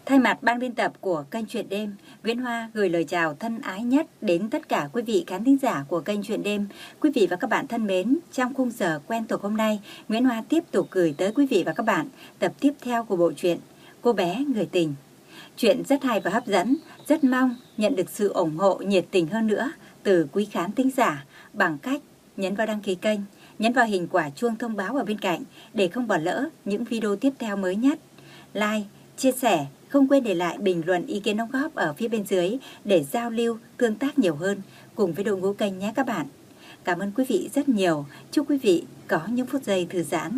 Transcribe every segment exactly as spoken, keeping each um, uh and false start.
Thay mặt ban biên tập của kênh Chuyện Đêm, Nguyễn Hoa gửi lời chào thân ái nhất đến tất cả quý vị khán thính giả của kênh Chuyện Đêm. Quý vị và các bạn thân mến, trong khung giờ quen thuộc hôm nay, Nguyễn Hoa tiếp tục gửi tới quý vị và các bạn tập tiếp theo của bộ truyện Cô bé người tình. Chuyện rất hay và hấp dẫn, rất mong nhận được sự ủng hộ nhiệt tình hơn nữa từ quý khán thính giả bằng cách nhấn vào đăng ký kênh, nhấn vào hình quả chuông thông báo ở bên cạnh để không bỏ lỡ những video tiếp theo mới nhất. Like, chia sẻ, không quên để lại bình luận ý kiến đóng góp ở phía bên dưới để giao lưu, tương tác nhiều hơn cùng với đội ngũ kênh nhé các bạn. Cảm ơn quý vị rất nhiều. Chúc quý vị có những phút giây thư giãn.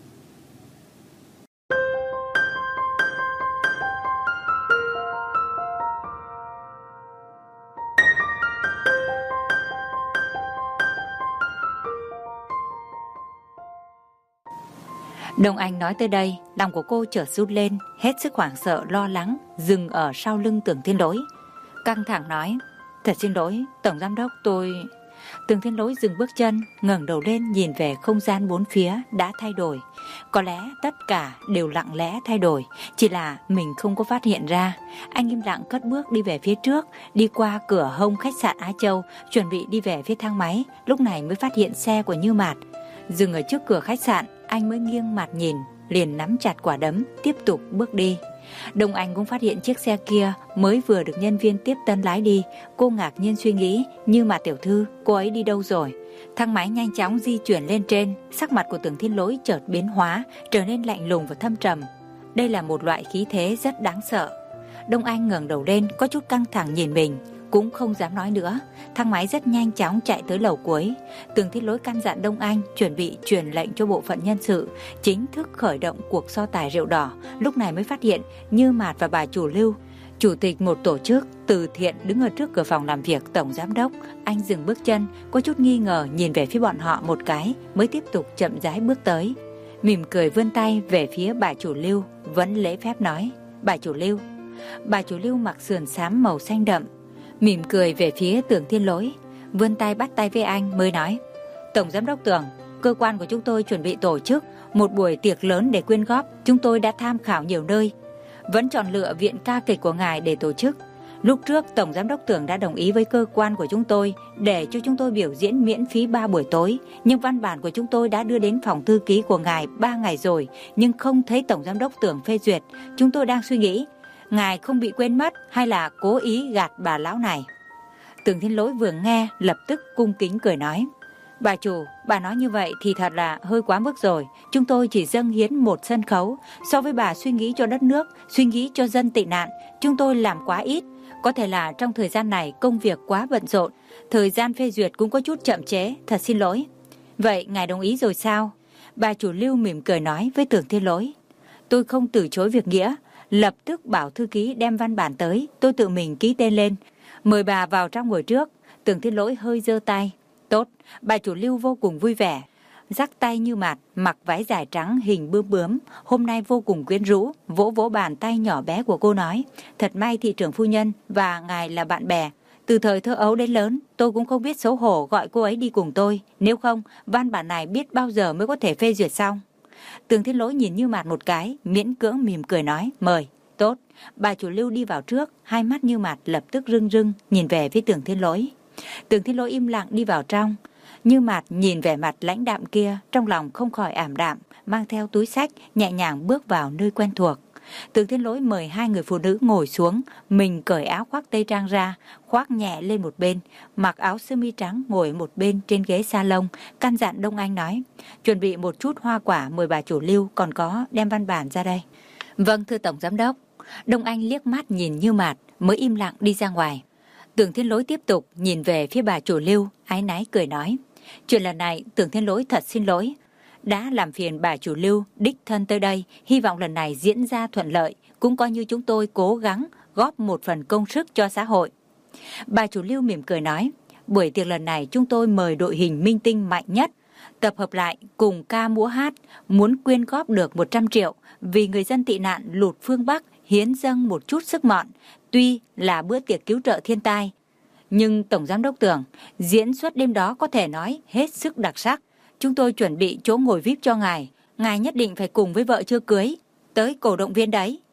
Đông Anh nói tới đây, lòng của cô chợt rút lên, hết sức hoảng sợ lo lắng, dừng ở sau lưng Tưởng Thiên Lỗi. Căng thẳng nói, thật xin lỗi, Tổng Giám đốc tôi... Tưởng Thiên Lỗi dừng bước chân, ngẩng đầu lên nhìn về không gian bốn phía đã thay đổi. Có lẽ tất cả đều lặng lẽ thay đổi, chỉ là mình không có phát hiện ra. Anh im lặng cất bước đi về phía trước, đi qua cửa hông khách sạn Á Châu, chuẩn bị đi về phía thang máy, lúc này mới phát hiện xe của Như Mạt. Dừng ở trước cửa khách sạn, anh mới nghiêng mặt nhìn, liền nắm chặt quả đấm, tiếp tục bước đi. Đông Anh cũng phát hiện chiếc xe kia mới vừa được nhân viên tiếp tân lái đi. Cô ngạc nhiên suy nghĩ, Như Mạt tiểu thư, cô ấy đi đâu rồi? Thang máy nhanh chóng di chuyển lên trên, sắc mặt của Tưởng Thiên Lỗi chợt biến hóa, trở nên lạnh lùng và thâm trầm. Đây là một loại khí thế rất đáng sợ. Đông Anh ngẩng đầu lên, có chút căng thẳng nhìn mình, cũng không dám nói nữa. Thang máy rất nhanh chóng chạy tới lầu cuối. Tưởng Thiên Lỗi căn dặn Đông Anh chuẩn bị truyền lệnh cho bộ phận nhân sự chính thức khởi động cuộc so tài rượu đỏ. Lúc này mới phát hiện Như Mạt và bà chủ Lưu, chủ tịch một tổ chức từ thiện, đứng ở trước cửa phòng làm việc tổng giám đốc. Anh dừng bước chân, có chút nghi ngờ nhìn về phía bọn họ một cái, mới tiếp tục chậm rãi bước tới, mỉm cười vươn tay về phía bà chủ Lưu, vẫn lễ phép nói, bà chủ Lưu. Bà chủ Lưu mặc sườn xám màu xanh đậm, mỉm cười về phía Tưởng Thiên Lỗi, vươn tay bắt tay với anh mới nói, Tổng Giám đốc Tưởng, cơ quan của chúng tôi chuẩn bị tổ chức một buổi tiệc lớn để quyên góp. Chúng tôi đã tham khảo nhiều nơi, vẫn chọn lựa viện ca kịch của ngài để tổ chức. Lúc trước Tổng Giám đốc Tưởng đã đồng ý với cơ quan của chúng tôi để cho chúng tôi biểu diễn miễn phí ba buổi tối, nhưng văn bản của chúng tôi đã đưa đến phòng thư ký của ngài ba ngày rồi, nhưng không thấy Tổng Giám đốc Tưởng phê duyệt. Chúng tôi đang suy nghĩ, ngài không bị quên mất hay là cố ý gạt bà lão này? Tưởng Thiên Lỗi vừa nghe lập tức cung kính cười nói, bà chủ, bà nói như vậy thì thật là hơi quá mức rồi. Chúng tôi chỉ dâng hiến một sân khấu, so với bà suy nghĩ cho đất nước, suy nghĩ cho dân tị nạn, chúng tôi làm quá ít. Có thể là trong thời gian này công việc quá bận rộn, thời gian phê duyệt cũng có chút chậm chế, thật xin lỗi. Vậy ngài đồng ý rồi sao? Bà chủ Lưu mỉm cười nói với Tưởng Thiên Lỗi, tôi không từ chối việc nghĩa, lập tức bảo thư ký đem văn bản tới, tôi tự mình ký tên lên, mời bà vào trong ngồi trước. Tưởng Thiên Lỗi hơi giơ tay, tốt. Bà chủ Lưu vô cùng vui vẻ, dắt tay Như Mạt, mặc váy dài trắng hình bướm bướm, hôm nay vô cùng quyến rũ, vỗ vỗ bàn tay nhỏ bé của cô nói, thật may thị trưởng phu nhân và ngài là bạn bè, từ thời thơ ấu đến lớn tôi cũng không biết xấu hổ gọi cô ấy đi cùng tôi, nếu không văn bản này biết bao giờ mới có thể phê duyệt xong. Tưởng Thiên Lỗi nhìn Như Mạt một cái, miễn cưỡng mỉm cười nói, mời. Tốt. Bà chủ Lưu đi vào trước, hai mắt Như Mạt lập tức rưng rưng nhìn về phía Tưởng Thiên Lỗi. Tưởng Thiên Lỗi im lặng đi vào trong. Như Mạt nhìn vẻ mặt lãnh đạm kia, trong lòng không khỏi ảm đạm, mang theo túi xách, nhẹ nhàng bước vào nơi quen thuộc. Tưởng Thiên Lỗi mời hai người phụ nữ ngồi xuống, mình cởi áo khoác tây trang ra, khoác nhẹ lên một bên, mặc áo sơ mi trắng ngồi một bên trên ghế salon, căn dặn Đông Anh nói, chuẩn bị một chút hoa quả mời bà chủ Lưu, còn có đem văn bản ra đây. Vâng thưa Tổng Giám đốc. Đông Anh liếc mắt nhìn Như Mạt mới im lặng đi ra ngoài. Tưởng Thiên Lỗi tiếp tục nhìn về phía bà chủ Lưu, áy náy cười nói, chuyện lần này Tưởng Thiên Lỗi thật xin lỗi, đã làm phiền bà chủ Lưu đích thân tới đây, hy vọng lần này diễn ra thuận lợi, cũng coi như chúng tôi cố gắng góp một phần công sức cho xã hội. Bà chủ Lưu mỉm cười nói, buổi tiệc lần này chúng tôi mời đội hình minh tinh mạnh nhất tập hợp lại cùng ca múa hát, muốn quyên góp được một trăm triệu vì người dân tị nạn lụt phương Bắc, hiến dâng một chút sức mọn. Tuy là bữa tiệc cứu trợ thiên tai, nhưng Tổng Giám đốc Tưởng, diễn xuất đêm đó có thể nói hết sức đặc sắc. Chúng tôi chuẩn bị chỗ ngồi vi ai pi cho ngài, ngài nhất định phải cùng với vợ chưa cưới tới cổ động viên đấy.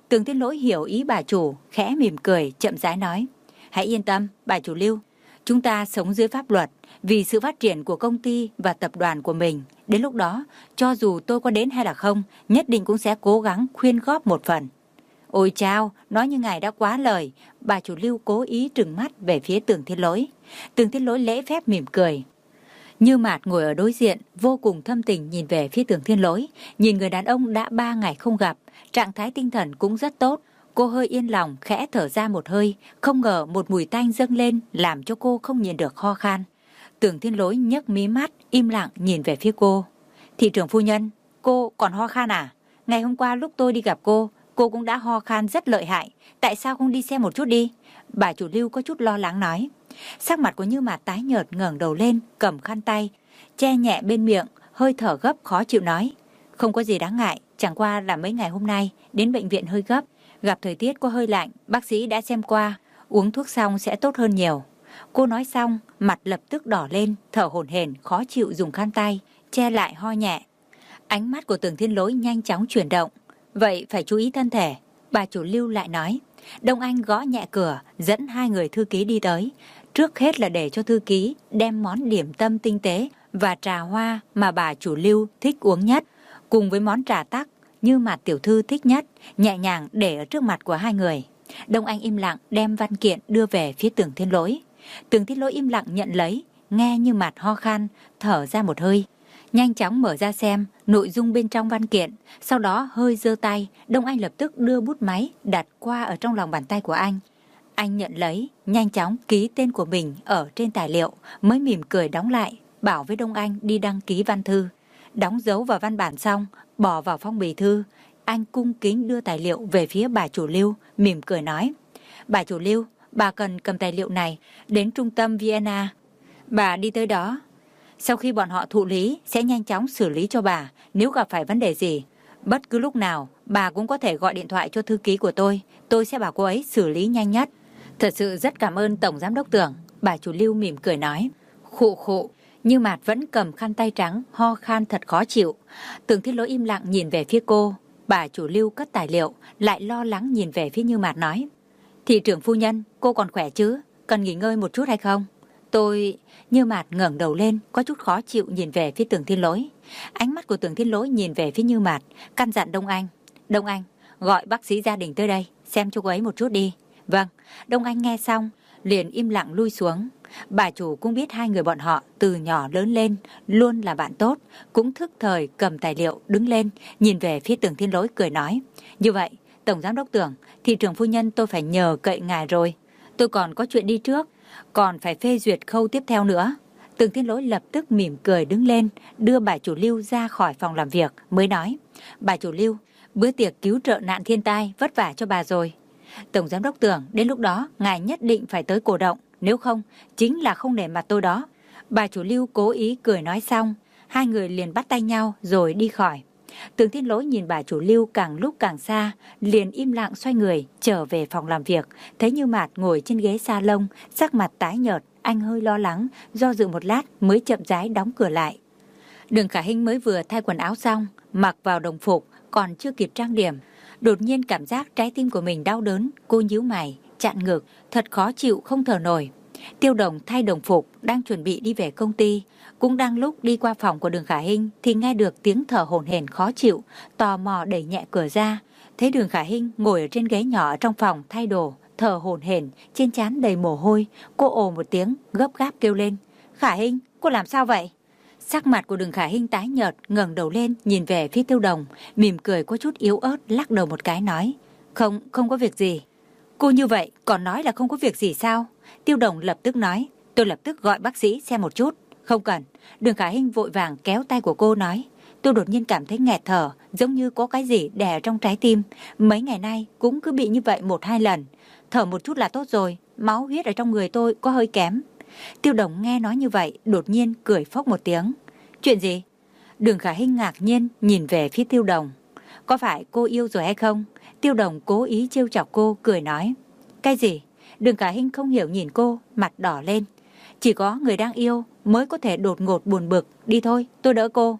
Tường Thiên Lỗi hiểu ý bà chủ, khẽ mỉm cười, chậm rãi nói. Hãy yên tâm, bà chủ Lưu. Chúng ta sống dưới pháp luật, vì sự phát triển của công ty và tập đoàn của mình. Đến lúc đó, cho dù tôi có đến hay là không, nhất định cũng sẽ cố gắng khuyên góp một phần. Ôi chao, nói như ngài đã quá lời. Bà chủ Lưu cố ý trừng mắt về phía Tường Thiên Lỗi. Tường Thiên Lỗi lễ phép mỉm cười. Như Mạt ngồi ở đối diện, vô cùng thâm tình nhìn về phía Tường Thiên Lỗi. Nhìn người đàn ông đã ba ngày không gặp, trạng thái tinh thần cũng rất tốt. Cô hơi yên lòng, khẽ thở ra một hơi. Không ngờ một mùi tanh dâng lên, làm cho cô không nhìn được ho khan. Tường Thiên Lỗi nhấc mí mắt, im lặng nhìn về phía cô. Thị trưởng phu nhân, cô còn ho khan à? Ngày hôm qua lúc tôi đi gặp cô, cô cũng đã ho khan rất lợi hại. Tại sao không đi xem một chút đi? Bà chủ Lưu có chút lo lắng nói. Sắc mặt của Như Mạt tái nhợt, ngẩng đầu lên, cầm khăn tay, che nhẹ bên miệng, hơi thở gấp khó chịu nói. Không có gì đáng ngại, chẳng qua là mấy ngày hôm nay đến bệnh viện hơi gấp, gặp thời tiết có hơi lạnh, bác sĩ đã xem qua, uống thuốc xong sẽ tốt hơn nhiều. Cô nói xong, mặt lập tức đỏ lên, thở hổn hển, khó chịu dùng khăn tay che lại ho nhẹ. Ánh mắt của Tường Thiên Lỗi nhanh chóng chuyển động. Vậy phải chú ý thân thể. Bà chủ Lưu lại nói. Đông Anh gõ nhẹ cửa, dẫn hai người thư ký đi tới. Trước hết là để cho thư ký đem món điểm tâm tinh tế và trà hoa mà bà chủ Lưu thích uống nhất, cùng với món trà tắc Như Mạt tiểu thư thích nhất, nhẹ nhàng để ở trước mặt của hai người. Đông Anh im lặng đem văn kiện đưa về phía Tường Thiên Lỗi. Tường Thiên Lỗi im lặng nhận lấy, nghe Như Mạt ho khan, thở ra một hơi. Nhanh chóng mở ra xem nội dung bên trong văn kiện, sau đó hơi giơ tay, Đông Anh lập tức đưa bút máy đặt qua ở trong lòng bàn tay của anh. Anh nhận lấy, nhanh chóng ký tên của mình ở trên tài liệu, mới mỉm cười đóng lại, bảo với Đông Anh đi đăng ký văn thư. Đóng dấu vào văn bản xong, bỏ vào phong bì thư, anh cung kính đưa tài liệu về phía bà chủ Lưu, mỉm cười nói. Bà chủ Lưu, bà cần cầm tài liệu này đến trung tâm Vienna. Bà đi tới đó. Sau khi bọn họ thụ lý, sẽ nhanh chóng xử lý cho bà. Nếu gặp phải vấn đề gì, bất cứ lúc nào, bà cũng có thể gọi điện thoại cho thư ký của tôi. Tôi sẽ bảo cô ấy xử lý nhanh nhất. Thật sự rất cảm ơn Tổng Giám đốc Tưởng. Bà chủ Lưu mỉm cười nói. Khụ khụ. Như Mạt vẫn cầm khăn tay trắng, ho khan thật khó chịu. Tường Thiên Lỗi im lặng nhìn về phía cô. Bà chủ Lưu cất tài liệu, lại lo lắng nhìn về phía Như Mạt nói. Thị trưởng phu nhân, cô còn khỏe chứ? Cần nghỉ ngơi một chút hay không? Tôi... Như Mạt ngẩng đầu lên, có chút khó chịu nhìn về phía Tường Thiên Lỗi. Ánh mắt của Tường Thiên Lỗi nhìn về phía Như Mạt, căn dặn Đông Anh. Đông Anh, gọi bác sĩ gia đình tới đây, xem cho cô ấy một chút đi. Vâng, Đông Anh nghe xong, liền im lặng lui xuống. Bà chủ cũng biết hai người bọn họ từ nhỏ lớn lên, luôn là bạn tốt, cũng thức thời cầm tài liệu đứng lên, nhìn về phía Tường Thiên Lỗi cười nói. Như vậy, Tổng Giám đốc Tưởng, thị trưởng phu nhân tôi phải nhờ cậy ngài rồi. Tôi còn có chuyện đi trước, còn phải phê duyệt khâu tiếp theo nữa. Tường Thiên Lỗi lập tức mỉm cười đứng lên, đưa bà chủ Lưu ra khỏi phòng làm việc, mới nói. Bà chủ Lưu, bữa tiệc cứu trợ nạn thiên tai vất vả cho bà rồi. Tổng Giám đốc Tưởng, đến lúc đó, ngài nhất định phải tới cổ động, nếu không, chính là không nể mặt tôi đó. Bà chủ Lưu cố ý cười nói xong, hai người liền bắt tay nhau rồi đi khỏi. Tường Thiên Lỗi nhìn bà chủ Lưu càng lúc càng xa, liền im lặng xoay người, trở về phòng làm việc. Thấy Như Mạt ngồi trên ghế salon, sắc mặt tái nhợt, anh hơi lo lắng, do dự một lát mới chậm rãi đóng cửa lại. Đường Khả Hinh mới vừa thay quần áo xong, mặc vào đồng phục, còn chưa kịp trang điểm. Đột nhiên cảm giác trái tim của mình đau đớn, cô nhíu mày, chặn ngực, thật khó chịu không thở nổi. Tiêu Đồng thay đồng phục, đang chuẩn bị đi về công ty. Cũng đang lúc đi qua phòng của Đường Khả Hinh thì nghe được tiếng thở hổn hển khó chịu, tò mò đẩy nhẹ cửa ra. Thấy Đường Khả Hinh ngồi ở trên ghế nhỏ ở trong phòng thay đồ, thở hổn hển, trên trán đầy mồ hôi. Cô ồ một tiếng, gấp gáp kêu lên. Khả Hinh, cô làm sao vậy? Sắc mặt của Đường Khả Hinh tái nhợt, ngẩng đầu lên nhìn về phía Tiêu Đồng, mỉm cười có chút yếu ớt, lắc đầu một cái nói. Không, không có việc gì. Cô như vậy còn nói là không có việc gì sao? Tiêu Đồng lập tức nói. Tôi lập tức gọi bác sĩ xem một chút. Không cần. Đường Khả Hinh vội vàng kéo tay của cô nói. Tôi đột nhiên cảm thấy nghẹt thở, giống như có cái gì đè trong trái tim. Mấy ngày nay cũng cứ bị như vậy một hai lần. Thở một chút là tốt rồi, máu huyết ở trong người tôi có hơi kém. Tiêu Đồng nghe nói như vậy, đột nhiên cười phốc một tiếng. Chuyện gì? Đường Khả Hinh ngạc nhiên nhìn về phía Tiêu Đồng. Có phải cô yêu rồi hay không? Tiêu Đồng cố ý trêu chọc cô, cười nói. Cái gì? Đường Khả Hinh không hiểu nhìn cô, mặt đỏ lên. Chỉ có người đang yêu mới có thể đột ngột buồn bực. Đi thôi, tôi đỡ cô.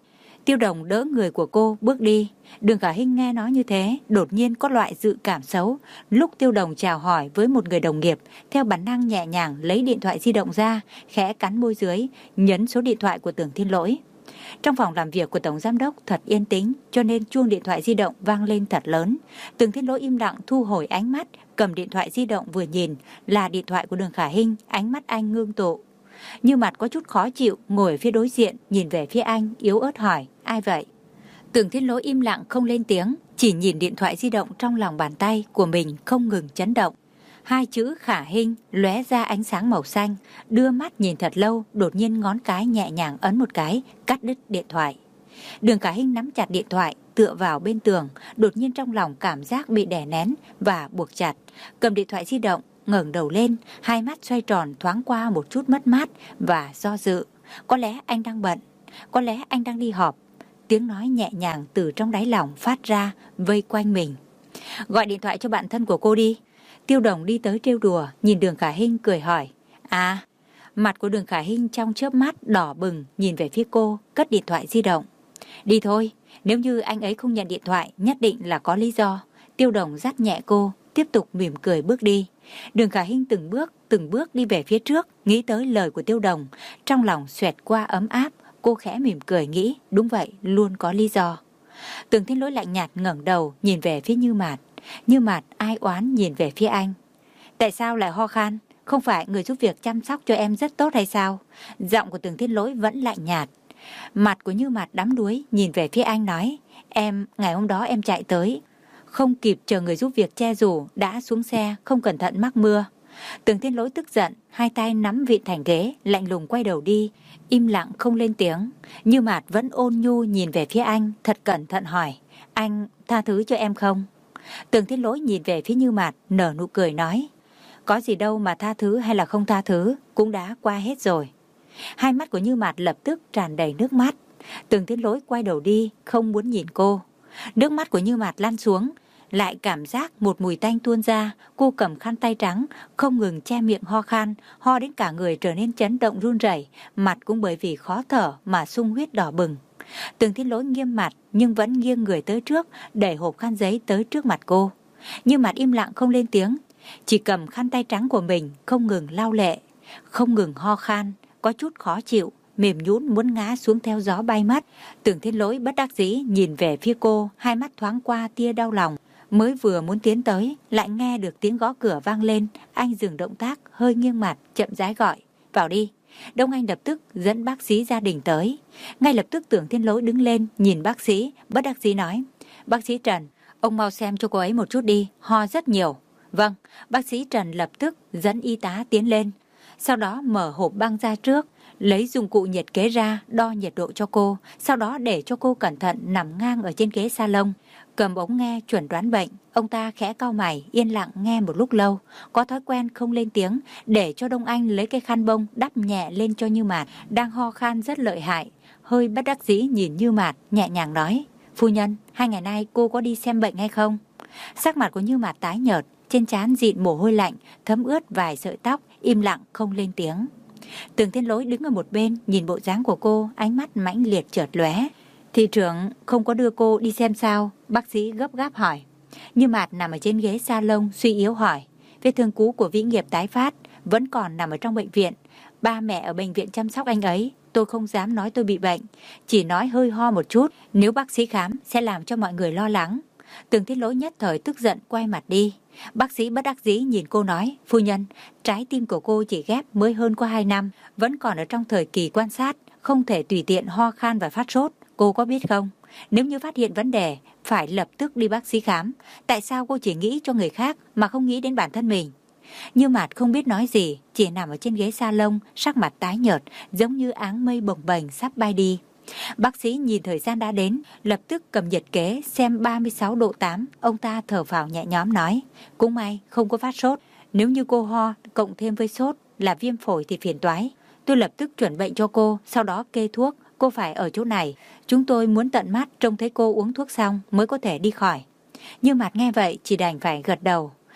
Tiêu Đồng đỡ người của cô bước đi. Đường Khả Hinh nghe nói như thế, đột nhiên có loại dự cảm xấu. Lúc Tiêu Đồng chào hỏi với một người đồng nghiệp, theo bản năng nhẹ nhàng lấy điện thoại di động ra, khẽ cắn môi dưới, nhấn số điện thoại của Tưởng Thiên Lỗi. Trong phòng làm việc của Tổng Giám đốc thật yên tĩnh, cho nên chuông điện thoại di động vang lên thật lớn. Tưởng Thiên Lỗi im lặng thu hồi ánh mắt, cầm điện thoại di động vừa nhìn, là điện thoại của Đường Khả Hinh, ánh mắt anh ngưng tụ. Như Mặt có chút khó chịu, ngồi ở phía đối diện, nhìn về phía anh, yếu ớt hỏi, ai vậy? Tưởng Thiên Lỗi im lặng không lên tiếng, chỉ nhìn điện thoại di động trong lòng bàn tay của mình không ngừng chấn động. Hai chữ Khả Hinh lóe ra ánh sáng màu xanh, đưa mắt nhìn thật lâu, đột nhiên ngón cái nhẹ nhàng ấn một cái, cắt đứt điện thoại. Đường Khả Hinh nắm chặt điện thoại, tựa vào bên tường, đột nhiên trong lòng cảm giác bị đè nén và buộc chặt, cầm điện thoại di động, ngẩng đầu lên, hai mắt xoay tròn thoáng qua một chút mất mát và do dự. Có lẽ anh đang bận, có lẽ anh đang đi họp. Tiếng nói nhẹ nhàng từ trong đáy lòng phát ra, vây quanh mình. Gọi điện thoại cho bạn thân của cô đi. Tiêu Đồng đi tới trêu đùa, nhìn Đường Khả Hinh cười hỏi. À, mặt của Đường Khả Hinh trong chớp mắt đỏ bừng, nhìn về phía cô, cất điện thoại di động. Đi thôi, nếu như anh ấy không nhận điện thoại, nhất định là có lý do. Tiêu Đồng dắt nhẹ cô, tiếp tục mỉm cười bước đi. Đường Khả Hinh từng bước, từng bước đi về phía trước, nghĩ tới lời của Tiêu Đồng, trong lòng xoẹt qua ấm áp. Cô khẽ mỉm cười nghĩ, đúng vậy, luôn có lý do. Tưởng Thiên Lỗi lạnh nhạt ngẩng đầu, nhìn về phía Như Mạt. Như Mạt ai oán nhìn về phía anh. Tại sao lại ho khan? Không phải người giúp việc chăm sóc cho em rất tốt hay sao? Giọng của Tưởng Thiên Lỗi vẫn lạnh nhạt. Mặt của Như Mạt đắm đuối, nhìn về phía anh nói, em, ngày hôm đó em chạy tới, không kịp chờ người giúp việc che dù, đã xuống xe, không cẩn thận mắc mưa. Tưởng Thiên Lỗi tức giận, hai tay nắm vịn thành ghế, lạnh lùng quay đầu đi, im lặng không lên tiếng. Như Mạt vẫn ôn nhu nhìn về phía anh, thật cẩn thận hỏi, anh tha thứ cho em không? Tưởng Thiên Lỗi nhìn về phía Như Mạt, nở nụ cười nói, có gì đâu mà tha thứ hay là không tha thứ, cũng đã qua hết rồi. Hai mắt của Như Mạt lập tức tràn đầy nước mắt. Tưởng Thiên Lỗi quay đầu đi, không muốn nhìn cô. Nước mắt của Như Mạt lăn xuống, lại cảm giác một mùi tanh tuôn ra. Cô cầm khăn tay trắng, không ngừng che miệng ho khan, ho đến cả người trở nên chấn động run rẩy, mặt cũng bởi vì khó thở mà sung huyết đỏ bừng. Tưởng Thiên Lỗi nghiêm mặt nhưng vẫn nghiêng người tới trước, đẩy hộp khăn giấy tới trước mặt cô. Như Mạt im lặng không lên tiếng, chỉ cầm khăn tay trắng của mình không ngừng lau lệ, không ngừng ho khan, có chút khó chịu, mềm nhũn muốn ngã xuống theo gió bay mất. Tưởng Thiên Lỗi bất đắc dĩ nhìn về phía cô, hai mắt thoáng qua tia đau lòng. Mới vừa muốn tiến tới, lại nghe được tiếng gõ cửa vang lên. Anh dừng động tác, hơi nghiêng mặt, chậm rãi gọi, vào đi. Đông Anh lập tức dẫn bác sĩ gia đình tới. Ngay lập tức Tưởng Thiên Lỗi đứng lên, nhìn bác sĩ, bất đắc dĩ nói, bác sĩ Trần, ông mau xem cho cô ấy một chút đi, ho rất nhiều. Vâng, bác sĩ Trần lập tức dẫn y tá tiến lên. Sau đó mở hộp băng ra trước, lấy dụng cụ nhiệt kế ra, đo nhiệt độ cho cô, sau đó để cho cô cẩn thận nằm ngang ở trên ghế salon, cầm ống nghe chuẩn đoán bệnh. Ông ta khẽ cau mày, yên lặng nghe một lúc lâu, có thói quen không lên tiếng, để cho Đông Anh lấy cái khăn bông đắp nhẹ lên cho Như Mạt, đang ho khan rất lợi hại. Hơi bất đắc dĩ nhìn Như Mạt, nhẹ nhàng nói, phu nhân, hai ngày nay cô có đi xem bệnh hay không? Sắc mặt của Như Mạt tái nhợt, trên trán dịn mồ hôi lạnh, thấm ướt vài sợi tóc, im lặng không lên tiếng. Tưởng Thiên Lỗi đứng ở một bên, nhìn bộ dáng của cô, ánh mắt mãnh liệt chợt lóe. Thị trưởng không có đưa cô đi xem sao? Bác sĩ gấp gáp hỏi. Như Mạt nằm ở trên ghế salon, suy yếu hỏi. Vết thương cũ của Vĩ Nghiệp tái phát, vẫn còn nằm ở trong bệnh viện. Ba mẹ ở bệnh viện chăm sóc anh ấy. Tôi không dám nói tôi bị bệnh, chỉ nói hơi ho một chút. Nếu bác sĩ khám sẽ làm cho mọi người lo lắng. Tưởng Thiên Lỗi nhất thời tức giận quay mặt đi. Bác sĩ bất đắc dĩ nhìn cô nói, phu nhân, trái tim của cô chỉ ghép mới hơn qua hai năm, vẫn còn ở trong thời kỳ quan sát, không thể tùy tiện ho khan và phát sốt. Cô có biết không, nếu như phát hiện vấn đề, phải lập tức đi bác sĩ khám. Tại sao cô chỉ nghĩ cho người khác mà không nghĩ đến bản thân mình? Như Mạt không biết nói gì, chỉ nằm ở trên ghế salon, sắc mặt tái nhợt, giống như áng mây bồng bềnh sắp bay đi. Bác sĩ nhìn thời gian đã đến, lập tức cầm nhiệt kế xem ba mươi sáu độ tám, ông ta thở phào nhẹ nhõm nói, cũng may không có phát sốt, nếu như cô ho cộng thêm với sốt là viêm phổi thì phiền toái. Tôi lập tức chuẩn bệnh cho cô, sau đó kê thuốc, cô phải ở chỗ này, chúng tôi muốn tận mắt trông thấy cô uống thuốc xong mới có thể đi khỏi. Như Mạt nghe vậy chỉ đành phải gật đầu.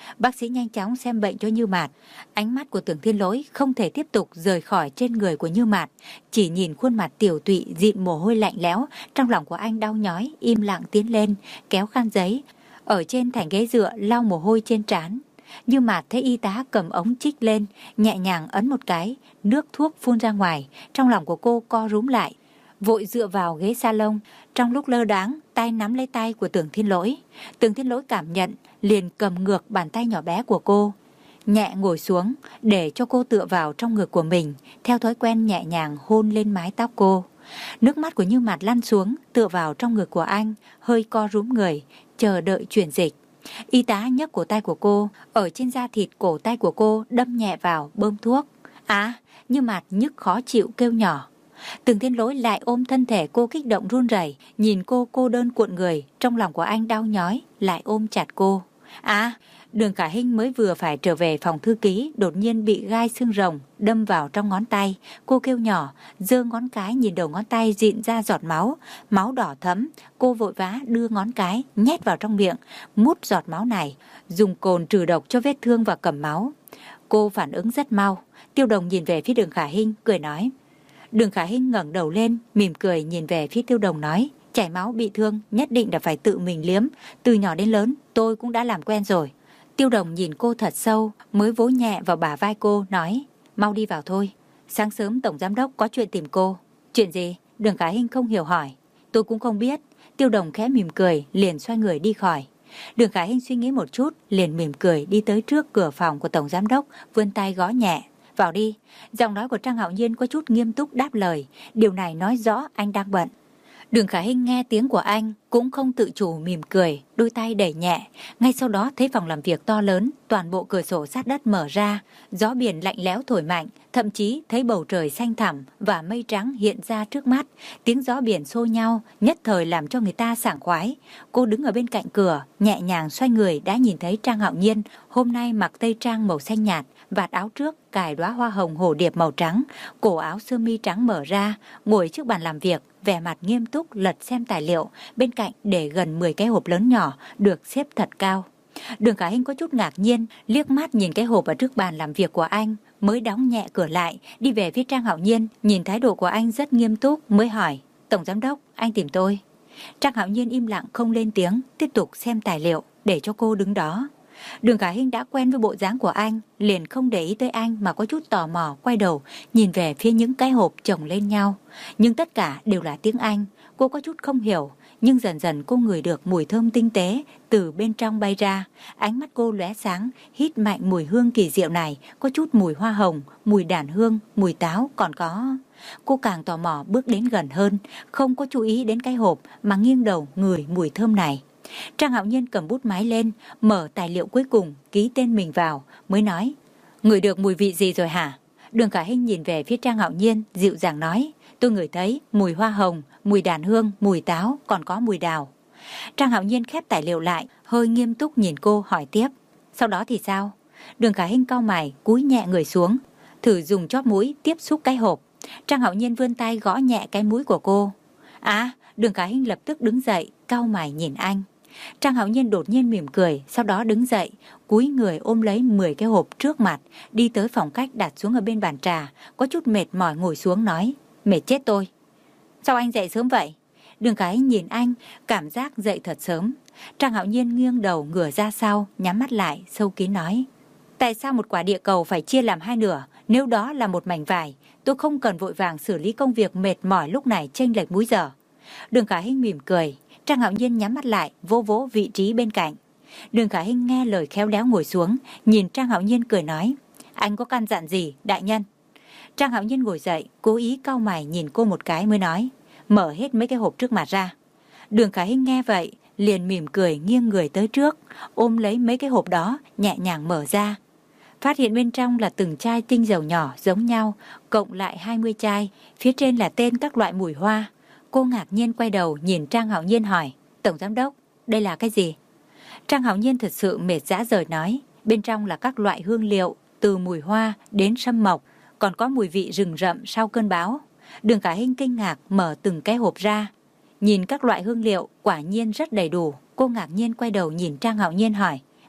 Bác sĩ nhanh chóng xem bệnh cho Như Mạt. Ánh mắt của Tưởng Thiên Lỗi không thể tiếp tục rời khỏi trên người của Như Mạt. Chỉ nhìn khuôn mặt tiểu tụy dịn mồ hôi lạnh lẽo, trong lòng của anh đau nhói, im lặng tiến lên, kéo khăn giấy ở trên thành ghế dựa lau mồ hôi trên trán. Như Mạt thấy y tá cầm ống chích lên, nhẹ nhàng ấn một cái, nước thuốc phun ra ngoài, trong lòng của cô co rúm lại, vội dựa vào ghế salon. Trong lúc lơ đãng, tay nắm lấy tay của Tưởng Thiên Lỗi. Tưởng Thiên Lỗi cảm nhận, liền cầm ngược bàn tay nhỏ bé của cô, nhẹ ngồi xuống để cho cô tựa vào trong ngực của mình, theo thói quen nhẹ nhàng hôn lên mái tóc cô. Nước mắt của Như Mạt lăn xuống, tựa vào trong ngực của anh, hơi co rúm người, chờ đợi chuyển dịch. Y tá nhấc cổ tay của cô, ở trên da thịt cổ tay của cô đâm nhẹ vào, bơm thuốc. Á, Như Mạt nhức khó chịu kêu nhỏ. Tưởng Thiên Lỗi lại ôm thân thể cô kích động run rẩy, nhìn cô cô đơn cuộn người, trong lòng của anh đau nhói, lại ôm chặt cô. À, Đường Khả Hinh mới vừa phải trở về phòng thư ký, đột nhiên bị gai xương rồng đâm vào trong ngón tay. Cô kêu nhỏ, giơ ngón cái nhìn đầu ngón tay dịn ra giọt máu, máu đỏ thẫm. Cô vội vã đưa ngón cái nhét vào trong miệng, mút giọt máu này, dùng cồn trừ độc cho vết thương và cầm máu. Cô phản ứng rất mau. Tiêu Đồng nhìn về phía Đường Khả Hinh, cười nói. Đường Khả Hinh ngẩng đầu lên, mỉm cười nhìn về phía Tiêu Đồng nói, chảy máu bị thương nhất định là phải tự mình liếm, từ nhỏ đến lớn tôi cũng đã làm quen rồi. Tiêu Đồng nhìn cô thật sâu, mới vỗ nhẹ vào bả vai cô, nói, mau đi vào thôi. Sáng sớm Tổng Giám Đốc có chuyện tìm cô. Chuyện gì? Đường Khả Hinh không hiểu hỏi. Tôi cũng không biết. Tiêu Đồng khẽ mỉm cười, liền xoay người đi khỏi. Đường Khả Hinh suy nghĩ một chút, liền mỉm cười đi tới trước cửa phòng của Tổng Giám Đốc, vươn tay gõ nhẹ. Vào đi. Giọng nói của Trang Hạo Nhiên có chút nghiêm túc đáp lời. Điều này nói rõ anh đang bận. Đường Khả Hinh nghe tiếng của anh cũng không tự chủ mỉm cười, đôi tay đẩy nhẹ. Ngay sau đó thấy phòng làm việc to lớn, toàn bộ cửa sổ sát đất mở ra, gió biển lạnh lẽo thổi mạnh, thậm chí thấy bầu trời xanh thẳm và mây trắng hiện ra trước mắt. Tiếng gió biển xô nhau, nhất thời làm cho người ta sảng khoái. Cô đứng ở bên cạnh cửa, nhẹ nhàng xoay người đã nhìn thấy Trang Hạo Nhiên, hôm nay mặc tây trang màu xanh nhạt, vạt áo trước cài đóa hoa hồng hổ điệp màu trắng, cổ áo sơ mi trắng mở ra, ngồi trước bàn làm việc, vẻ mặt nghiêm túc lật xem tài liệu, bên cạnh để gần mười cái hộp lớn nhỏ được xếp thật cao. Đường Khả Hinh có chút ngạc nhiên, liếc mắt nhìn cái hộp ở trước bàn làm việc của anh, mới đóng nhẹ cửa lại, đi về phía Trang Hạo Nhiên, nhìn thái độ của anh rất nghiêm túc, mới hỏi, Tổng Giám Đốc, anh tìm tôi. Trang Hạo Nhiên im lặng không lên tiếng, tiếp tục xem tài liệu, để cho cô đứng đó. Đường Khả Hinh đã quen với bộ dáng của anh, liền không để ý tới anh mà có chút tò mò quay đầu, nhìn về phía những cái hộp chồng lên nhau. Nhưng tất cả đều là tiếng Anh, cô có chút không hiểu, nhưng dần dần cô ngửi được mùi thơm tinh tế từ bên trong bay ra. Ánh mắt cô lóe sáng, hít mạnh mùi hương kỳ diệu này, có chút mùi hoa hồng, mùi đàn hương, mùi táo, còn có... Cô càng tò mò bước đến gần hơn, không có chú ý đến cái hộp mà nghiêng đầu ngửi mùi thơm này. Trang Hạo Nhiên cầm bút máy lên, mở tài liệu cuối cùng, ký tên mình vào, mới nói, ngửi được mùi vị gì rồi hả? Đường Khả Hinh nhìn về phía Trang Hạo Nhiên, dịu dàng nói, tôi ngửi thấy mùi hoa hồng, mùi đàn hương, mùi táo, còn có mùi đào. Trang Hạo Nhiên khép tài liệu lại, hơi nghiêm túc nhìn cô hỏi tiếp, sau đó thì sao? Đường Khả Hinh cau mày, cúi nhẹ người xuống, thử dùng chóp mũi tiếp xúc cái hộp. Trang Hạo Nhiên vươn tay gõ nhẹ cái mũi của cô. À, Đường Khả Hinh lập tức đứng dậy, cau mày nhìn anh. Trang Hạo Nhiên đột nhiên mỉm cười, sau đó đứng dậy, cúi người ôm lấy mười cái hộp trước mặt, đi tới phòng khách đặt xuống ở bên bàn trà, có chút mệt mỏi ngồi xuống nói, mệt chết tôi. Sao anh dậy sớm vậy? Đường Khả Hinh nhìn anh, cảm giác dậy thật sớm. Trang Hạo Nhiên nghiêng đầu ngửa ra sau, nhắm mắt lại, sâu kín nói, tại sao một quả địa cầu phải chia làm hai nửa, nếu đó là một mảnh vải, tôi không cần vội vàng xử lý công việc mệt mỏi lúc này chênh lệch múi giờ. Đường Khả Hinh mỉm cười. Trang Hạo Nhiên nhắm mắt lại, vỗ vỗ vị trí bên cạnh. Đường Khả Hinh nghe lời khéo léo ngồi xuống, nhìn Trang Hạo Nhiên cười nói, anh có căn dặn gì, đại nhân? Trang Hạo Nhiên ngồi dậy, cố ý cau mày nhìn cô một cái mới nói, mở hết mấy cái hộp trước mặt ra. Đường Khả Hinh nghe vậy, liền mỉm cười nghiêng người tới trước, ôm lấy mấy cái hộp đó, nhẹ nhàng mở ra. Phát hiện bên trong là từng chai tinh dầu nhỏ giống nhau, cộng lại hai mươi chai, phía trên là tên các loại mùi hoa. Cô ngạc nhiên quay đầu nhìn Trang Hạo Nhiên hỏi, Tổng Giám Đốc, đây là cái gì? Trang Hạo Nhiên thật sự mệt rã rời nói, bên trong là các loại hương liệu, từ mùi hoa đến sâm mộc, còn có mùi vị rừng rậm sau cơn bão. Đường Khả Hinh kinh ngạc mở từng cái hộp ra, nhìn các loại hương liệu quả nhiên rất đầy đủ. Cô ngạc nhiên quay đầu nhìn Trang Hạo Nhiên hỏi,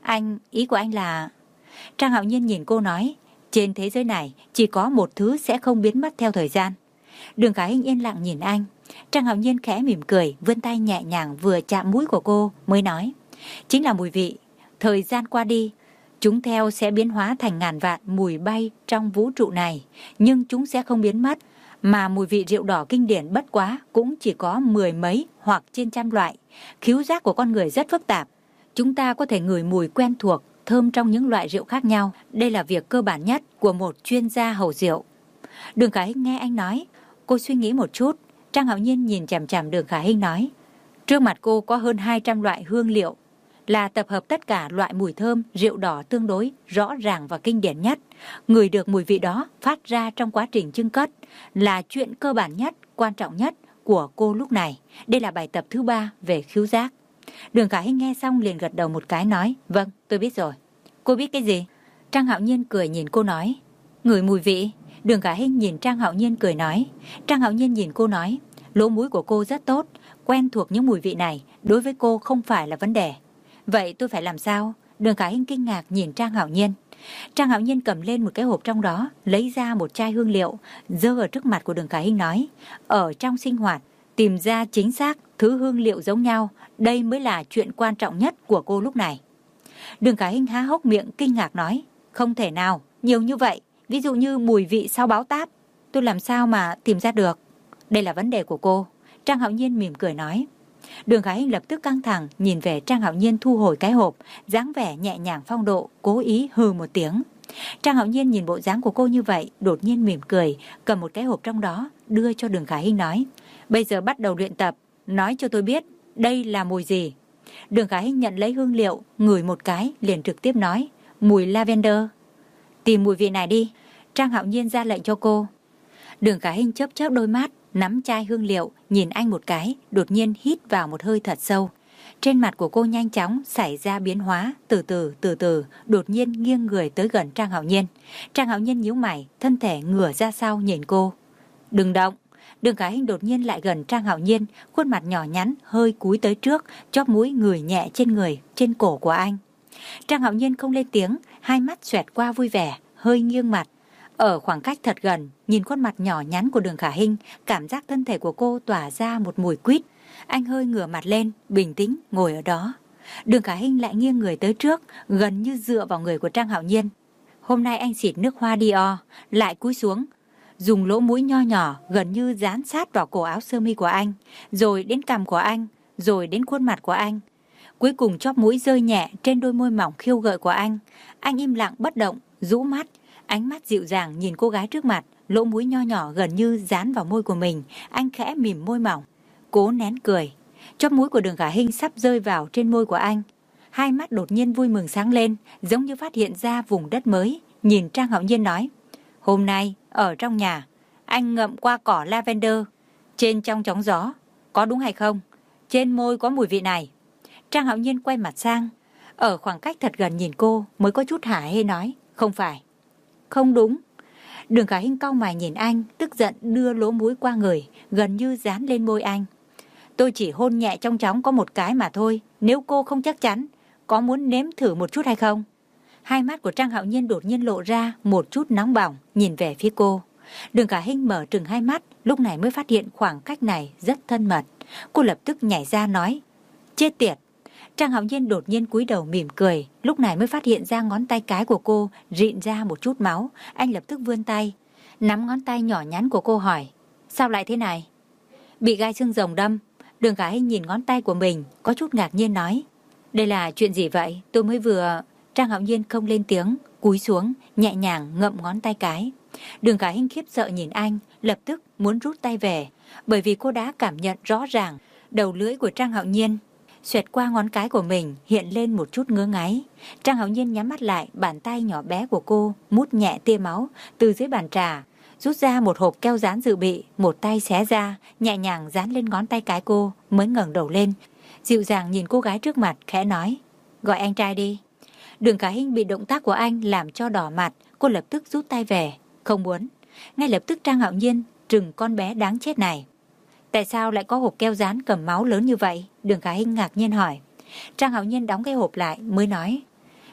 Anh, ý của anh là... Trang Hạo Nhiên nhìn cô nói, trên thế giới này chỉ có một thứ sẽ không biến mất theo thời gian. Đường Khả Hinh yên lặng nhìn anh. Trang Hạo Nhiên khẽ mỉm cười, vươn tay nhẹ nhàng vừa chạm mũi của cô mới nói, chính là mùi vị. Thời gian qua đi, chúng theo sẽ biến hóa thành ngàn vạn mùi bay trong vũ trụ này, nhưng chúng sẽ không biến mất. Mà mùi vị rượu đỏ kinh điển bất quá cũng chỉ có mười mấy hoặc trên trăm loại. Khứu giác của con người rất phức tạp. Chúng ta có thể ngửi mùi quen thuộc, thơm trong những loại rượu khác nhau. Đây là việc cơ bản nhất của một chuyên gia hầu rượu. Đường Khả Hinh nghe anh nói, cô suy nghĩ một chút. Trang Hạo Nhiên nhìn chằm chằm Đường Khả Hinh nói, trước mặt cô có hơn hai trăm loại hương liệu, là tập hợp tất cả loại mùi thơm rượu đỏ tương đối rõ ràng và kinh điển nhất. Ngửi được mùi vị đó phát ra trong quá trình chưng cất là chuyện cơ bản nhất, quan trọng nhất của cô lúc này. Đây là bài tập thứ ba về khứu giác. Đường Khả Hinh nghe xong liền gật đầu một cái nói, vâng, tôi biết rồi. Cô biết cái gì? Trang Hạo Nhiên cười nhìn cô nói, ngửi mùi vị. Đường Khả Hinh nhìn Trang Hạo Nhiên cười nói. Trang Hạo Nhiên nhìn cô nói, lỗ mũi của cô rất tốt, quen thuộc những mùi vị này đối với cô không phải là vấn đề. Vậy tôi phải làm sao? Đường Khả Hinh kinh ngạc nhìn Trang Hạo Nhiên. Trang Hạo Nhiên cầm lên một cái hộp trong đó, lấy ra một chai hương liệu, giơ ở trước mặt của Đường Khả Hinh nói, ở trong sinh hoạt tìm ra chính xác thứ hương liệu giống nhau, đây mới là chuyện quan trọng nhất của cô lúc này. Đường Khả Hinh há hốc miệng kinh ngạc nói, không thể nào, nhiều như vậy, ví dụ như mùi vị sao báo táp, tôi làm sao mà tìm ra được? Đây là vấn đề của cô. Trang Hạo Nhiên mỉm cười nói. Đường Khả Hinh lập tức căng thẳng nhìn về Trang Hạo Nhiên thu hồi cái hộp, dáng vẻ nhẹ nhàng phong độ, cố ý hừ một tiếng. Trang Hạo Nhiên nhìn bộ dáng của cô như vậy, đột nhiên mỉm cười, cầm một cái hộp trong đó, đưa cho Đường Khả Hinh nói, bây giờ bắt đầu luyện tập, nói cho tôi biết, đây là mùi gì? Đường Khả Hinh nhận lấy hương liệu, ngửi một cái, liền trực tiếp nói, mùi lavender. Tìm mùi vị này đi. Trang Hạo Nhiên ra lệnh cho cô. Đường Khả Hinh chớp chớp đôi mắt, nắm chai hương liệu, nhìn anh một cái, đột nhiên hít vào một hơi thật sâu. Trên mặt của cô nhanh chóng xảy ra biến hóa, từ từ, từ từ, đột nhiên nghiêng người tới gần Trang Hạo Nhiên. Trang Hạo Nhiên nhíu mày, thân thể ngửa ra sau nhìn cô. Đừng động. Đường Khả Hinh đột nhiên lại gần Trang Hạo Nhiên, khuôn mặt nhỏ nhắn, hơi cúi tới trước, chóp mũi ngửi nhẹ trên người, trên cổ của anh. Trang Hạo Nhiên không lên tiếng, hai mắt xoẹt qua vui vẻ, hơi nghiêng mặt. Ở khoảng cách thật gần, nhìn khuôn mặt nhỏ nhắn của Đường Khả Hinh, cảm giác thân thể của cô tỏa ra một mùi quýt. Anh hơi ngửa mặt lên, bình tĩnh ngồi ở đó. Đường Khả Hinh lại nghiêng người tới trước, gần như dựa vào người của Trang Hạo Nhiên. Hôm nay anh xịt nước hoa Dior, lại cúi xuống, dùng lỗ mũi nho nhỏ gần như dán sát vào cổ áo sơ mi của anh, rồi đến cằm của anh, rồi đến khuôn mặt của anh. Cuối cùng chóp mũi rơi nhẹ trên đôi môi mỏng khiêu gợi của anh. Anh im lặng bất động, rũ mắt, ánh mắt dịu dàng nhìn cô gái trước mặt, lỗ mũi nho nhỏ gần như dán vào môi của mình. Anh khẽ mỉm môi mỏng, cố nén cười. Chóp mũi của Đường Khả Hinh sắp rơi vào trên môi của anh. Hai mắt đột nhiên vui mừng sáng lên, giống như phát hiện ra vùng đất mới. Nhìn Trang Hạo Nhiên nói, hôm nay ở trong nhà anh ngậm qua cỏ lavender trên trong chóng gió, có đúng hay không? Trên môi có mùi vị này. Trang Hạo Nhiên quay mặt sang, ở khoảng cách thật gần nhìn cô, mới có chút hả hê nói, không phải. Không đúng. Đường Khả Hinh cau mày nhìn anh, tức giận đưa lỗ mũi qua người, gần như dán lên môi anh. Tôi chỉ hôn nhẹ trong chóng có một cái mà thôi, nếu cô không chắc chắn, có muốn nếm thử một chút hay không? Hai mắt của Trang Hạo Nhiên đột nhiên lộ ra một chút nóng bỏng, nhìn về phía cô. Đường Khả Hinh mở trừng hai mắt, lúc này mới phát hiện khoảng cách này rất thân mật. Cô lập tức nhảy ra nói, chết tiệt. Trang Hạo Nhiên đột nhiên cúi đầu mỉm cười, lúc này mới phát hiện ra ngón tay cái của cô rịn ra một chút máu. Anh lập tức vươn tay, nắm ngón tay nhỏ nhắn của cô hỏi, sao lại thế này? Bị gai xương rồng đâm. Đường Khả Hinh nhìn ngón tay của mình, có chút ngạc nhiên nói, đây là chuyện gì vậy? Tôi mới vừa... Trang Hạo Nhiên không lên tiếng, cúi xuống, nhẹ nhàng ngậm ngón tay cái. Đường Khả Hinh khiếp sợ nhìn anh, lập tức muốn rút tay về, bởi vì cô đã cảm nhận rõ ràng đầu lưỡi của Trang Hạo Nhiên xoẹt qua ngón cái của mình, hiện lên một chút ngứa ngáy. Trang Hạo Nhiên nhắm mắt lại, bàn tay nhỏ bé của cô mút nhẹ tia máu từ dưới bàn trà, rút ra một hộp keo dán dự bị, một tay xé ra, nhẹ nhàng dán lên ngón tay cái cô, mới ngẩng đầu lên, dịu dàng nhìn cô gái trước mặt, khẽ nói, gọi anh trai đi. Đường Khả Hinh bị động tác của anh làm cho đỏ mặt, cô lập tức rút tay về, không muốn. Ngay lập tức Trang Hạo Nhiên trừng con bé đáng chết này. Tại sao lại có hộp keo dán cầm máu lớn như vậy? Đường Khả Hinh ngạc nhiên hỏi. Trang Hạo Nhiên đóng cái hộp lại mới nói,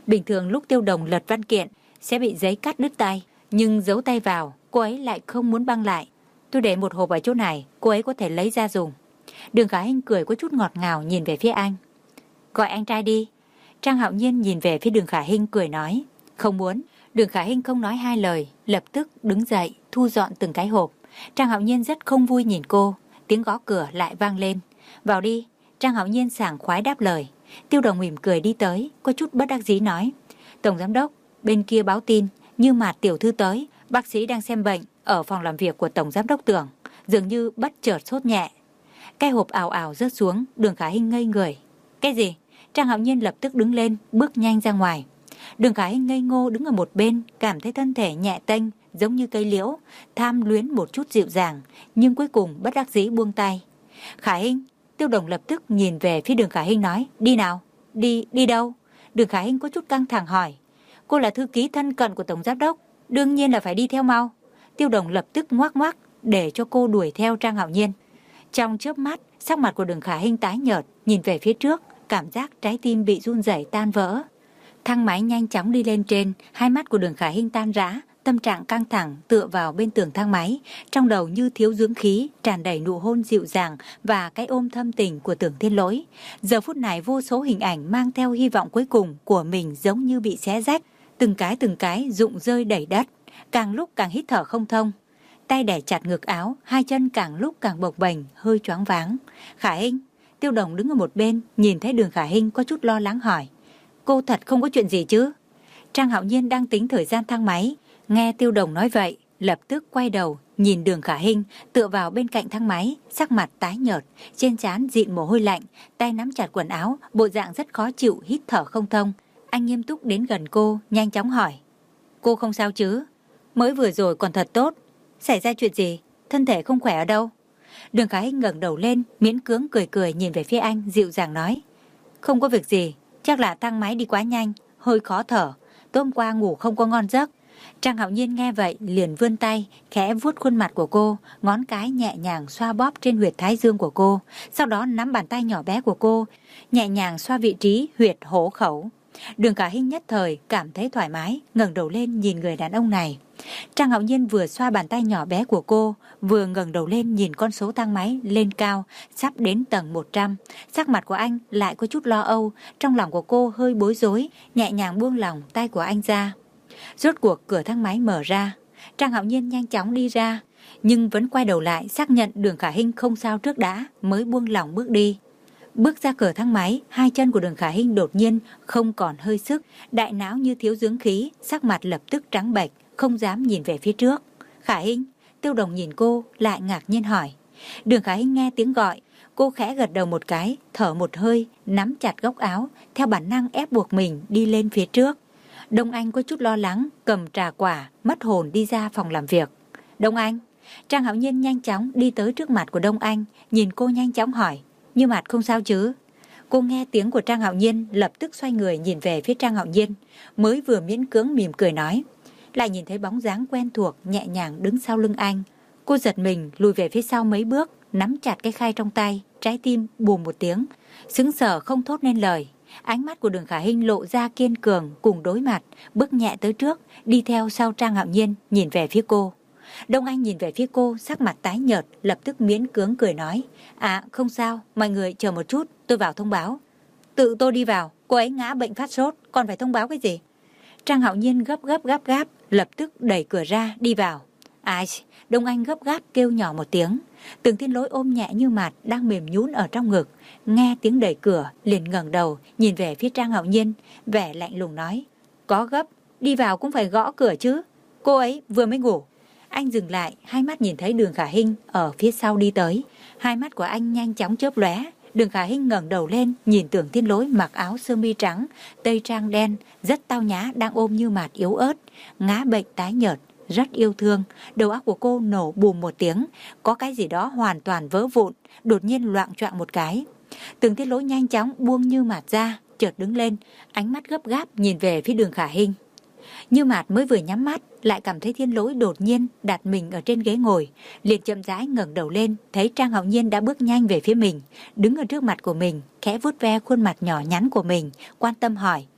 Bình thường lúc Tiêu Đồng lật văn kiện sẽ bị giấy cắt đứt tay, nhưng giấu tay vào, cô ấy lại không muốn băng lại. Tôi để một hộp ở chỗ này, cô ấy có thể lấy ra dùng. Đường Khả Hinh cười có chút ngọt ngào nhìn về phía anh. Gọi anh trai đi. Trang Hạo Nhiên nhìn về phía Đường Khả Hinh cười nói. Không muốn. Đường Khả Hinh không nói hai lời, lập tức đứng dậy thu dọn từng cái hộp. Trang Hạo Nhiên rất không vui nhìn cô. Tiếng gõ cửa lại vang lên. Vào đi. Trang Hạo Nhiên sảng khoái đáp lời. Tiêu Đồng mỉm cười đi tới, có chút bất đắc dĩ nói. Tổng giám đốc, bên kia báo tin Như Mạt tiểu thư tới. Bác sĩ đang xem bệnh ở phòng làm việc của Tổng giám đốc Tưởng, dường như bất chợt sốt nhẹ. Cái hộp ào ào rớt xuống. Đường Khả Hinh ngây người. Cái gì? Trang Hạo Nhiên lập tức đứng lên, bước nhanh ra ngoài. Đường Khả Hinh ngây ngô đứng ở một bên, cảm thấy thân thể nhẹ tênh giống như cây liễu, tham luyến một chút dịu dàng, nhưng cuối cùng bất đắc dĩ buông tay. Khả Hinh. Tiêu Đồng lập tức nhìn về phía Đường Khả Hinh nói. Đi nào. Đi, đi đâu? Đường Khả Hinh có chút căng thẳng hỏi. Cô là thư ký thân cận của Tổng giám đốc, đương nhiên là phải đi theo mau. Tiêu Đồng lập tức ngoác ngoác để cho cô đuổi theo Trang Hạo Nhiên. Trong chớp mắt, sắc mặt của Đường Khả Hinh tái nhợt, nhìn về phía trước, cảm giác trái tim bị run rẩy tan vỡ. Thang máy nhanh chóng đi lên trên, hai mắt của Đường Khả Hinh tan rã, tâm trạng căng thẳng tựa vào bên tường thang máy, trong đầu như thiếu dưỡng khí, tràn đầy nụ hôn dịu dàng và cái ôm thâm tình của Tưởng Thiên Lỗi. Giờ phút này vô số hình ảnh mang theo hy vọng cuối cùng của mình giống như bị xé rách, từng cái từng cái rụng rơi đầy đất, càng lúc càng hít thở không thông. Tay đè chặt ngực áo, hai chân càng lúc càng bộc bềnh, hơi choáng váng. Khả Hinh. Tiêu Đồng đứng ở một bên, nhìn thấy Đường Khả Hinh có chút lo lắng hỏi. Cô thật không có chuyện gì chứ? Trang Hạo Nhiên đang tính thời gian thang máy, nghe Tiêu Đồng nói vậy, lập tức quay đầu, nhìn Đường Khả Hinh tựa vào bên cạnh thang máy, sắc mặt tái nhợt, trên trán dịn mồ hôi lạnh, tay nắm chặt quần áo, bộ dạng rất khó chịu, hít thở không thông. Anh nghiêm túc đến gần cô, nhanh chóng hỏi. Cô không sao chứ? Mới vừa rồi còn thật tốt. Xảy ra chuyện gì? Thân thể không khỏe ở đâu? Đường Khả Hinh ngẩng đầu lên, miễn cưỡng cười cười nhìn về phía anh, dịu dàng nói. Không có việc gì, chắc là thang máy đi quá nhanh, hơi khó thở. Tối hôm qua ngủ không có ngon giấc. Trang Hạo Nhiên nghe vậy liền vươn tay, khẽ vuốt khuôn mặt của cô, ngón cái nhẹ nhàng xoa bóp trên huyệt thái dương của cô, sau đó nắm bàn tay nhỏ bé của cô, nhẹ nhàng xoa vị trí huyệt hổ khẩu. Đường Khả Hinh nhất thời cảm thấy thoải mái, ngẩng đầu lên nhìn người đàn ông này. Trang Hạo Nhiên vừa xoa bàn tay nhỏ bé của cô, vừa ngẩng đầu lên nhìn con số thang máy lên cao, sắp đến tầng một trăm. Sắc mặt của anh lại có chút lo âu, trong lòng của cô hơi bối rối, nhẹ nhàng buông lỏng tay của anh ra. Rốt cuộc cửa thang máy mở ra, Trang Hạo Nhiên nhanh chóng đi ra, nhưng vẫn quay đầu lại xác nhận Đường Khả Hinh không sao trước đã, mới buông lỏng bước đi. Bước ra cửa thang máy, hai chân của Đường Khả Hinh đột nhiên không còn hơi sức, đại não như thiếu dưỡng khí, sắc mặt lập tức trắng bệch, không dám nhìn về phía trước. Khả Hinh. Tiêu Đồng nhìn cô, lại ngạc nhiên hỏi. Đường Khả Hinh nghe tiếng gọi, cô khẽ gật đầu một cái, thở một hơi, nắm chặt góc áo, theo bản năng ép buộc mình đi lên phía trước. Đông Anh có chút lo lắng, cầm trà quả, mất hồn đi ra phòng làm việc. Đông Anh. Trang Hạo Nhiên nhanh chóng đi tới trước mặt của Đông Anh, nhìn cô nhanh chóng hỏi. Như Mạt không sao chứ? Cô nghe tiếng của Trang Hạo Nhiên, lập tức xoay người nhìn về phía Trang Hạo Nhiên, mới vừa miễn cưỡng mỉm cười nói. Lại nhìn thấy bóng dáng quen thuộc nhẹ nhàng đứng sau lưng anh. Cô giật mình lùi về phía sau mấy bước, nắm chặt cái khay trong tay, trái tim bùm một tiếng, sững sờ không thốt nên lời. Ánh mắt của Đường Khả Hinh lộ ra kiên cường cùng đối mặt, bước nhẹ tới trước, đi theo sau Trang Hạo Nhiên, nhìn về phía cô. Đông Anh nhìn về phía cô, sắc mặt tái nhợt, lập tức miễn cưỡng cười nói. À không sao, mọi người chờ một chút, tôi vào thông báo. Tự tôi đi vào, cô ấy ngã bệnh phát sốt, còn phải thông báo cái gì? Trang Hạo Nhiên gấp gấp gáp gáp, lập tức đẩy cửa ra, đi vào. Ai? Đông Anh gấp gáp kêu nhỏ một tiếng. Tưởng Thiên Lỗi ôm nhẹ Như Mạt đang mềm nhũn ở trong ngực, nghe tiếng đẩy cửa liền ngẩng đầu nhìn về phía Trang Hạo Nhiên, vẻ lạnh lùng nói. Có gấp, đi vào cũng phải gõ cửa chứ. Cô ấy vừa mới ngủ. Anh dừng lại, hai mắt nhìn thấy Đường Khả Hinh ở phía sau đi tới. Hai mắt của anh nhanh chóng chớp lóe. Đường Khả Hinh ngẩng đầu lên, nhìn Tưởng Thiên Lỗi mặc áo sơ mi trắng, tây trang đen, rất tao nhã đang ôm Như Mạt yếu ớt, ngã bệnh tái nhợt, rất yêu thương. Đầu óc của cô nổ bùm một tiếng, có cái gì đó hoàn toàn vỡ vụn, đột nhiên loạng choạng một cái. Tưởng Thiên Lỗi nhanh chóng buông Như Mạt ra, chợt đứng lên, ánh mắt gấp gáp nhìn về phía Đường Khả Hinh. Như Mạt mới vừa nhắm mắt, lại cảm thấy Thiên Lỗi đột nhiên đặt mình ở trên ghế ngồi, liền chậm rãi ngẩng đầu lên, thấy Trang Hạo Nhiên đã bước nhanh về phía mình, đứng ở trước mặt của mình, khẽ vuốt ve khuôn mặt nhỏ nhắn của mình, quan tâm hỏi.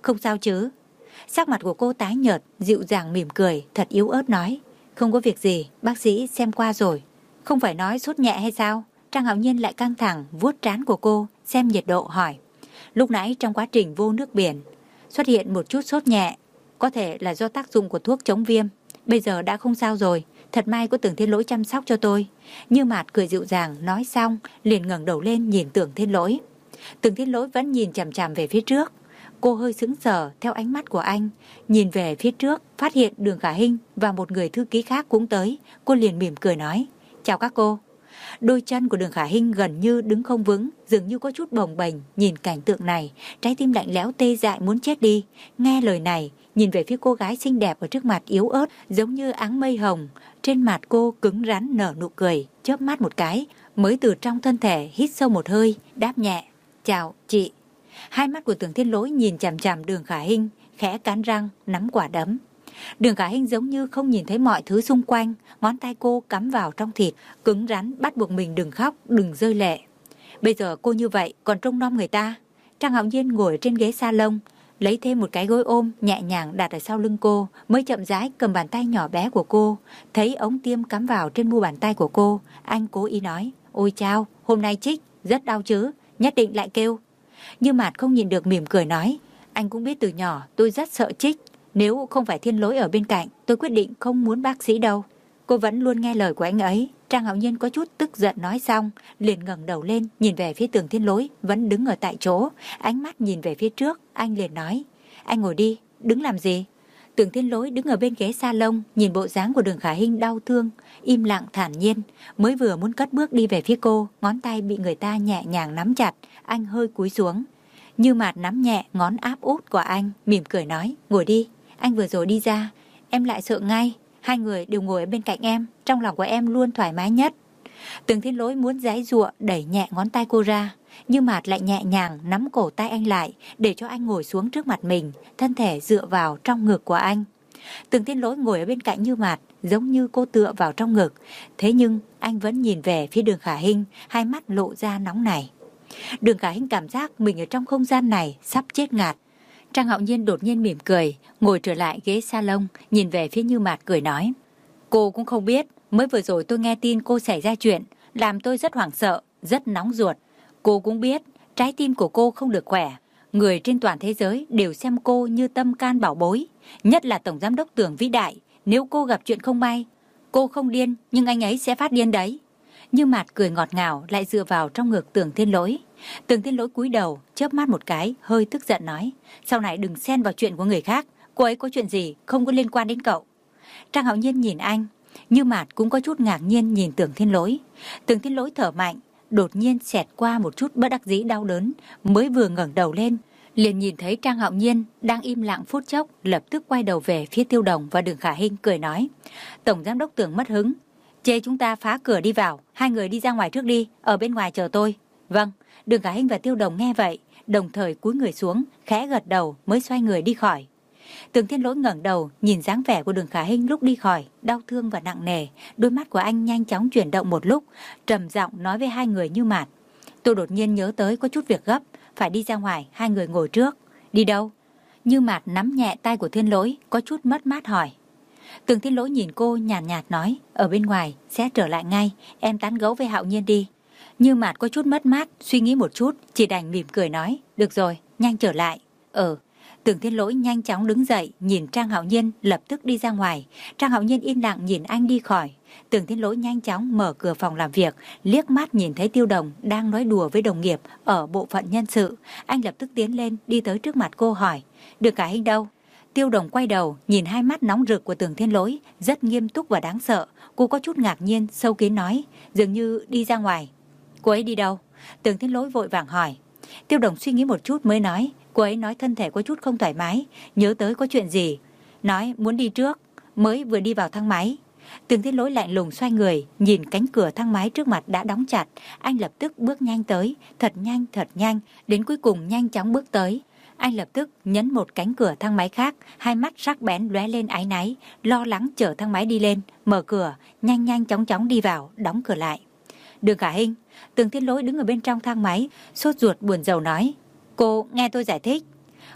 không sao chứ? Sắc mặt của cô tái nhợt, dịu dàng mỉm cười, thật yếu ớt nói. Không có việc gì, bác sĩ xem qua rồi. Không phải nói sốt nhẹ hay sao? Trang Hạo Nhiên lại căng thẳng, vuốt trán của cô, xem nhiệt độ hỏi. Lúc nãy trong quá trình vô nước biển, xuất hiện một chút sốt nhẹ. Có thể là do tác dụng của thuốc chống viêm. Bây giờ đã không sao rồi, thật may có Tưởng Thiên Lỗi chăm sóc cho tôi. Như Mạt cười dịu dàng, nói xong, liền ngẩng đầu lên nhìn Tưởng Thiên Lỗi. Tưởng Thiên Lỗi vẫn nhìn chằm chằm về phía trước. Cô hơi sững sờ theo ánh mắt của anh, nhìn về phía trước, phát hiện Đường Khả Hinh và một người thư ký khác cũng tới. Cô liền mỉm cười nói, chào các cô. Đôi chân của Đường Khả Hinh gần như đứng không vững, dường như có chút bồng bềnh. Nhìn cảnh tượng này, trái tim lạnh lẽo tê dại muốn chết đi. Nghe lời này, nhìn về phía cô gái xinh đẹp ở trước mặt yếu ớt, giống như áng mây hồng. Trên mặt cô cứng rắn nở nụ cười, chớp mắt một cái, mới từ trong thân thể hít sâu một hơi, đáp nhẹ, chào chị. Hai mắt của Tưởng Thiên Lỗi nhìn chằm chằm Đường Khả Hinh, khẽ cắn răng, nắm quả đấm. Đường Khả Hinh giống như không nhìn thấy mọi thứ xung quanh, ngón tay cô cắm vào trong thịt, cứng rắn bắt buộc mình đừng khóc, đừng rơi lệ. Bây giờ cô như vậy còn trông nom người ta. Trang Hạo Nhiên ngồi trên ghế salon, lấy thêm một cái gối ôm nhẹ nhàng đặt ở sau lưng cô, mới chậm rãi cầm bàn tay nhỏ bé của cô. Thấy ống tiêm cắm vào trên mu bàn tay của cô, anh cố ý nói, ôi chao, hôm nay chích, rất đau chứ, nhất định lại kêu. Như Mạt không nhìn được mỉm cười nói, anh cũng biết từ nhỏ tôi rất sợ chích. Nếu không phải Thiên Lỗi ở bên cạnh, tôi quyết định không muốn bác sĩ đâu. Cô vẫn luôn nghe lời của anh ấy. Trang Hạo Nhiên có chút tức giận nói xong, liền ngẩng đầu lên, nhìn về phía Tưởng Thiên Lỗi, vẫn đứng ở tại chỗ. Ánh mắt nhìn về phía trước, anh liền nói, anh ngồi đi, đứng làm gì? Tưởng Thiên Lỗi đứng ở bên ghế salon, nhìn bộ dáng của Đường Khả Hinh đau thương, im lặng thản nhiên. Mới vừa muốn cất bước đi về phía cô, ngón tay bị người ta nhẹ nhàng nắm chặt, anh hơi cúi xuống. Như Mạt nắm nhẹ ngón áp út của anh, mỉm cười nói, ngồi đi. Anh vừa rồi đi ra, em lại sợ ngay. Hai người đều ngồi ở bên cạnh em, trong lòng của em luôn thoải mái nhất. Tưởng Thiên Lỗi muốn giãy giụa đẩy nhẹ ngón tay cô ra, nhưng Mạt lại nhẹ nhàng nắm cổ tay anh lại, để cho anh ngồi xuống trước mặt mình, thân thể dựa vào trong ngực của anh. Tưởng Thiên Lỗi ngồi ở bên cạnh Như Mạt, giống như cô tựa vào trong ngực. Thế nhưng anh vẫn nhìn về phía Đường Khả Hinh, hai mắt lộ ra nóng nảy. Đường Khả Hinh cảm giác mình ở trong không gian này sắp chết ngạt. Trang Hạo Nhiên đột nhiên mỉm cười, ngồi trở lại ghế salon, nhìn về phía Như Mạt cười nói, cô cũng không biết, mới vừa rồi tôi nghe tin cô xảy ra chuyện, làm tôi rất hoảng sợ, rất nóng ruột. Cô cũng biết, trái tim của cô không được khỏe. Người trên toàn thế giới đều xem cô như tâm can bảo bối, nhất là Tổng Giám đốc Tưởng vĩ đại. Nếu cô gặp chuyện không may, cô không điên, nhưng anh ấy sẽ phát điên đấy. Như Mạt cười ngọt ngào, lại dựa vào trong ngực Tưởng Thiên Lỗi. Tưởng Thiên Lỗi cúi đầu, chớp mắt một cái, hơi tức giận nói, sau này đừng xen vào chuyện của người khác, cô ấy có chuyện gì không có liên quan đến cậu. Trang Hạo Nhiên nhìn anh, Như Mạt cũng có chút ngạc nhiên nhìn Tưởng Thiên Lỗi. Tưởng Thiên Lỗi thở mạnh, đột nhiên xẹt qua một chút bất đắc dĩ đau đớn, mới vừa ngẩng đầu lên, liền nhìn thấy Trang Hạo Nhiên đang im lặng phút chốc, lập tức quay đầu về phía Tiêu Đồng và Đường Khả Hinh cười nói, Tổng Giám đốc Tưởng mất hứng, chê chúng ta phá cửa đi vào, hai người đi ra ngoài trước đi, ở bên ngoài chờ tôi. Vâng. Đường Khả Hinh và Tiêu Đồng nghe vậy, đồng thời cúi người xuống, khẽ gật đầu mới xoay người đi khỏi. Tưởng Thiên Lỗi ngẩng đầu, nhìn dáng vẻ của Đường Khả Hinh lúc đi khỏi, đau thương và nặng nề. Đôi mắt của anh nhanh chóng chuyển động một lúc, trầm giọng nói với hai người Như Mạt, tôi đột nhiên nhớ tới có chút việc gấp, phải đi ra ngoài, hai người ngồi trước. Đi đâu? Như Mạt nắm nhẹ tay của Thiên Lỗi, có chút mất mát hỏi. Tưởng Thiên Lỗi nhìn cô nhàn nhạt, nhạt nói, ở bên ngoài, sẽ trở lại ngay, em tán gẫu với Hạo Nhiên đi. Như Mạt có chút mất mát, suy nghĩ một chút, chỉ đành mỉm cười nói, được rồi, nhanh trở lại. Ờ. Tưởng Thiên Lỗi nhanh chóng đứng dậy, nhìn Trang Hạo Nhiên, lập tức đi ra ngoài. Trang Hạo Nhiên im lặng nhìn anh đi khỏi. Tưởng Thiên Lỗi nhanh chóng mở cửa phòng làm việc, liếc mắt nhìn thấy Tiêu Đồng đang nói đùa với đồng nghiệp ở bộ phận nhân sự. Anh lập tức tiến lên, đi tới trước mặt cô hỏi, Đường Khả Hinh đâu? Tiêu Đồng quay đầu, nhìn hai mắt nóng rực của Tưởng Thiên Lỗi, rất nghiêm túc và đáng sợ. Cô có chút ngạc nhiên, sâu kín nói, dường như đi ra ngoài. Cô ấy đi đâu? Tưởng Thiên Lỗi vội vàng hỏi. Tiêu Đồng suy nghĩ một chút mới nói, cô ấy nói thân thể có chút không thoải mái, nhớ tới có chuyện gì, nói muốn đi trước, mới vừa đi vào thang máy. Tưởng Thiên Lỗi lạnh lùng xoay người, nhìn cánh cửa thang máy trước mặt đã đóng chặt, anh lập tức bước nhanh tới, thật nhanh thật nhanh, đến cuối cùng nhanh chóng bước tới. Anh lập tức nhấn một cánh cửa thang máy khác, hai mắt sắc bén lóe lên áy náy, lo lắng chở thang máy đi lên, mở cửa, nhanh nhanh chóng chóng đi vào, đóng cửa lại. Đường Khả Hinh, Tưởng Thiên Lỗi đứng ở bên trong thang máy, sốt ruột buồn rầu nói, cô nghe tôi giải thích.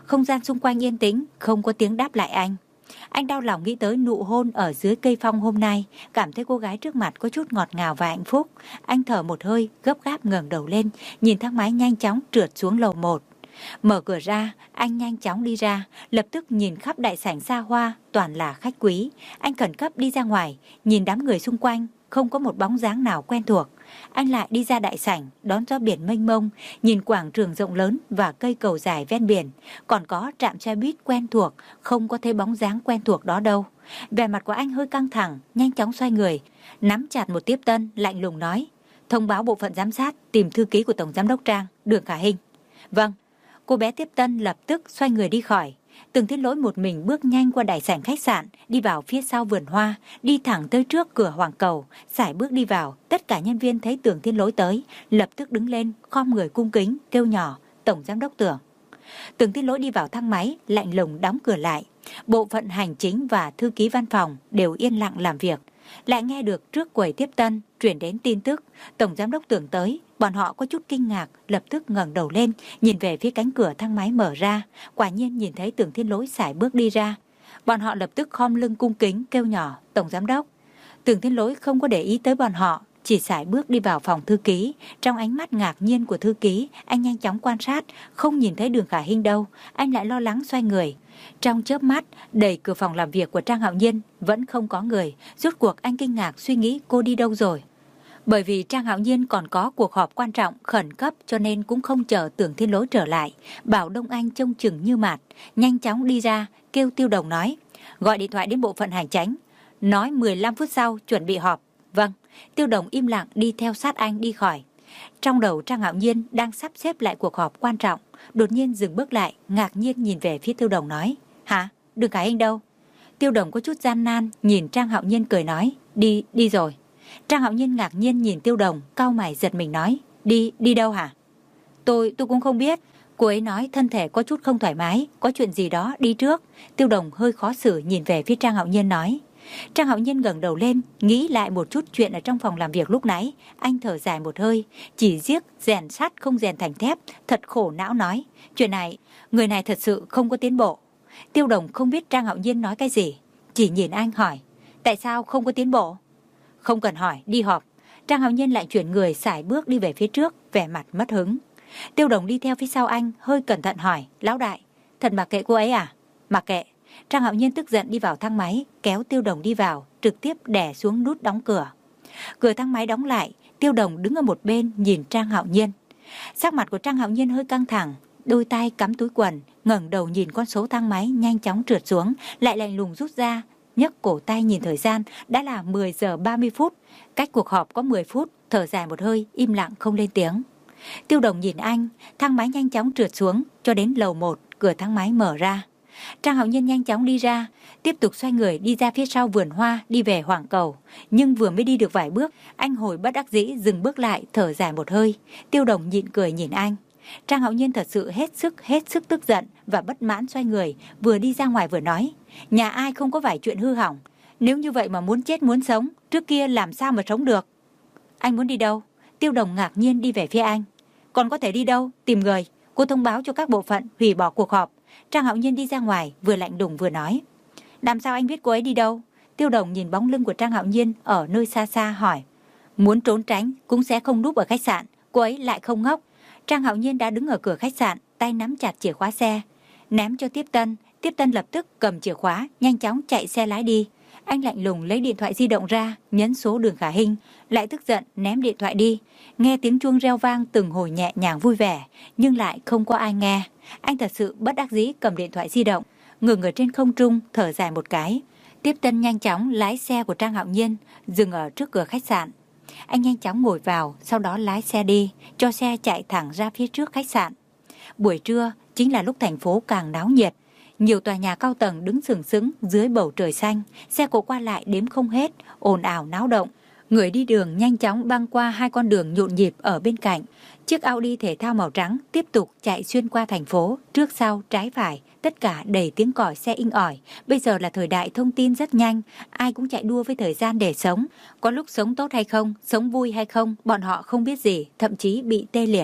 Không gian xung quanh yên tĩnh, không có tiếng đáp lại anh. Anh đau lòng nghĩ tới nụ hôn ở dưới cây phong hôm nay, cảm thấy cô gái trước mặt có chút ngọt ngào và hạnh phúc. Anh thở một hơi, gấp gáp ngẩng đầu lên, nhìn thang máy nhanh chóng trượt xuống lầu một. Mở cửa ra, anh nhanh chóng đi ra, lập tức nhìn khắp đại sảnh xa hoa, toàn là khách quý. Anh khẩn cấp đi ra ngoài, nhìn đám người xung quanh, không có một bóng dáng nào quen thuộc. Anh lại đi ra đại sảnh, đón gió biển mênh mông, nhìn quảng trường rộng lớn và cây cầu dài ven biển. Còn có trạm xe buýt quen thuộc, không có thấy bóng dáng quen thuộc đó đâu. Vẻ mặt của anh hơi căng thẳng, nhanh chóng xoay người, nắm chặt một tiếp tân, lạnh lùng nói: thông báo bộ phận giám sát, tìm thư ký của Tổng Giám đốc Trang, Đường Khả Hinh. Vâng. Cô bé tiếp tân lập tức xoay người đi khỏi. Tưởng Thiên Lỗi một mình bước nhanh qua đại sảnh khách sạn, đi vào phía sau vườn hoa, đi thẳng tới trước cửa Hoàng Cầu, sải bước đi vào. Tất cả nhân viên thấy Tưởng Thiên Lỗi tới, lập tức đứng lên, khom người cung kính, kêu nhỏ: Tổng Giám đốc Tưởng. Tưởng Thiên Lỗi đi vào thang máy, lạnh lùng đóng cửa lại. Bộ phận hành chính và thư ký văn phòng đều yên lặng làm việc. Lại nghe được trước quầy tiếp tân truyền đến tin tức Tổng Giám đốc Tưởng tới. Bọn họ có chút kinh ngạc, lập tức ngẩng đầu lên, nhìn về phía cánh cửa thang máy mở ra. Quả nhiên nhìn thấy Tưởng Thiên Lỗi sải bước đi ra. Bọn họ lập tức khom lưng cung kính kêu nhỏ: Tổng Giám đốc. Tưởng Thiên Lỗi không có để ý tới bọn họ, chỉ sải bước đi vào phòng thư ký. Trong ánh mắt ngạc nhiên của thư ký, anh nhanh chóng quan sát, không nhìn thấy Đường Khả Hinh đâu. Anh lại lo lắng xoay người. Trong chớp mắt, đẩy cửa phòng làm việc của Trang Hạo Nhiên, vẫn không có người. Rốt cuộc anh kinh ngạc suy nghĩ cô đi đâu rồi. Bởi vì Trang Hạo Nhiên còn có cuộc họp quan trọng, khẩn cấp, cho nên cũng không chờ Tưởng Thiên Lỗi trở lại. Bảo Đông Anh trông chừng như mạt, nhanh chóng đi ra, kêu Tiêu Đồng nói: gọi điện thoại đến bộ phận hành chánh, nói mười lăm phút sau chuẩn bị họp. Vâng. Tiêu Đồng im lặng đi theo sát anh đi khỏi. Trong đầu Trang Hạo Nhiên đang sắp xếp lại cuộc họp quan trọng, đột nhiên dừng bước lại, ngạc nhiên nhìn về phía Tiêu Đồng nói: hả? Đường Khả Hinh đâu? Tiêu Đồng có chút gian nan nhìn Trang Hạo Nhiên cười nói: đi, đi rồi. Trang Hạo Nhiên ngạc nhiên nhìn Tiêu Đồng, cau mày giật mình nói: đi, đi đâu hả? Tôi, tôi cũng không biết. Cô ấy nói thân thể có chút không thoải mái, có chuyện gì đó đi trước. Tiêu Đồng hơi khó xử nhìn về phía Trang Hạo Nhiên nói. Trang Hạo Nhiên ngẩng đầu lên, nghĩ lại một chút chuyện ở trong phòng làm việc lúc nãy. Anh thở dài một hơi, chỉ riếc rèn sắt không rèn thành thép, thật khổ não nói: chuyện này, người này thật sự không có tiến bộ. Tiêu Đồng không biết Trang Hạo Nhiên nói cái gì, chỉ nhìn anh hỏi: tại sao không có tiến bộ? Không cần hỏi, đi họp. Trang Hạo Nhiên lại chuyển người sải bước đi về phía trước, vẻ mặt mất hứng. Tiêu Đồng đi theo phía sau anh, hơi cẩn thận hỏi: lão đại, thật mặc kệ cô ấy à? Mặc kệ. Trang Hạo Nhiên tức giận đi vào thang máy, kéo Tiêu Đồng đi vào, trực tiếp đè xuống nút đóng cửa. Cửa thang máy đóng lại, Tiêu Đồng đứng ở một bên nhìn Trang Hạo Nhiên. Sắc mặt của Trang Hạo Nhiên hơi căng thẳng, đôi tay cắm túi quần, ngẩng đầu nhìn con số thang máy nhanh chóng trượt xuống, lại lạnh lùng rút ra, nhấc cổ tay nhìn thời gian, đã là mười giờ ba mươi phút, cách cuộc họp có mười phút, thở dài một hơi, im lặng không lên tiếng. Tiêu Đồng nhìn anh, thang máy nhanh chóng trượt xuống, cho đến lầu một, cửa thang máy mở ra. Trang Hạo Nhiên nhanh chóng đi ra, tiếp tục xoay người đi ra phía sau vườn hoa, đi về Hoàng Cầu. Nhưng vừa mới đi được vài bước, anh hồi bất đắc dĩ dừng bước lại, thở dài một hơi. Tiêu Đồng nhịn cười nhìn anh. Trang Hạo Nhiên thật sự hết sức hết sức tức giận và bất mãn, xoay người vừa đi ra ngoài vừa nói: nhà ai không có vài chuyện hư hỏng, nếu như vậy mà muốn chết muốn sống, trước kia làm sao mà sống được. Anh muốn đi đâu? Tiêu Đồng ngạc nhiên đi về phía anh. Còn có thể đi đâu? Tìm người. Cô thông báo cho các bộ phận hủy bỏ cuộc họp. Trang Hạo Nhiên đi ra ngoài, vừa lạnh lùng vừa nói. Làm sao anh biết cô ấy đi đâu? Tiêu Đồng nhìn bóng lưng của Trang Hạo Nhiên ở nơi xa xa hỏi. Muốn trốn tránh cũng sẽ không núp ở khách sạn, cô ấy lại không ngốc. Trang Hạo Nhiên đã đứng ở cửa khách sạn, tay nắm chặt chìa khóa xe, ném cho Tiếp Tân. Tiếp Tân lập tức cầm chìa khóa, nhanh chóng chạy xe lái đi. Anh lạnh lùng lấy điện thoại di động ra, nhấn số Đường Khả Hinh, lại tức giận ném điện thoại đi. Nghe tiếng chuông reo vang từng hồi nhẹ nhàng vui vẻ, nhưng lại không có ai nghe. Anh thật sự bất đắc dĩ cầm điện thoại di động, ngừng ở trên không trung, thở dài một cái. Tiếp Tân nhanh chóng lái xe của Trang Hạo Nhiên, dừng ở trước cửa khách sạn. Anh nhanh chóng ngồi vào, sau đó lái xe đi, cho xe chạy thẳng ra phía trước khách sạn. Buổi trưa chính là lúc thành phố càng náo nhiệt. Nhiều tòa nhà cao tầng đứng sừng sững dưới bầu trời xanh, xe cộ qua lại đếm không hết, ồn ào náo động. Người đi đường nhanh chóng băng qua hai con đường nhộn nhịp ở bên cạnh. Chiếc Audi thể thao màu trắng tiếp tục chạy xuyên qua thành phố, trước sau trái phải, tất cả đầy tiếng còi xe inh ỏi. Bây giờ là thời đại thông tin rất nhanh, ai cũng chạy đua với thời gian để sống. Có lúc sống tốt hay không, sống vui hay không, bọn họ không biết gì, thậm chí bị tê liệt.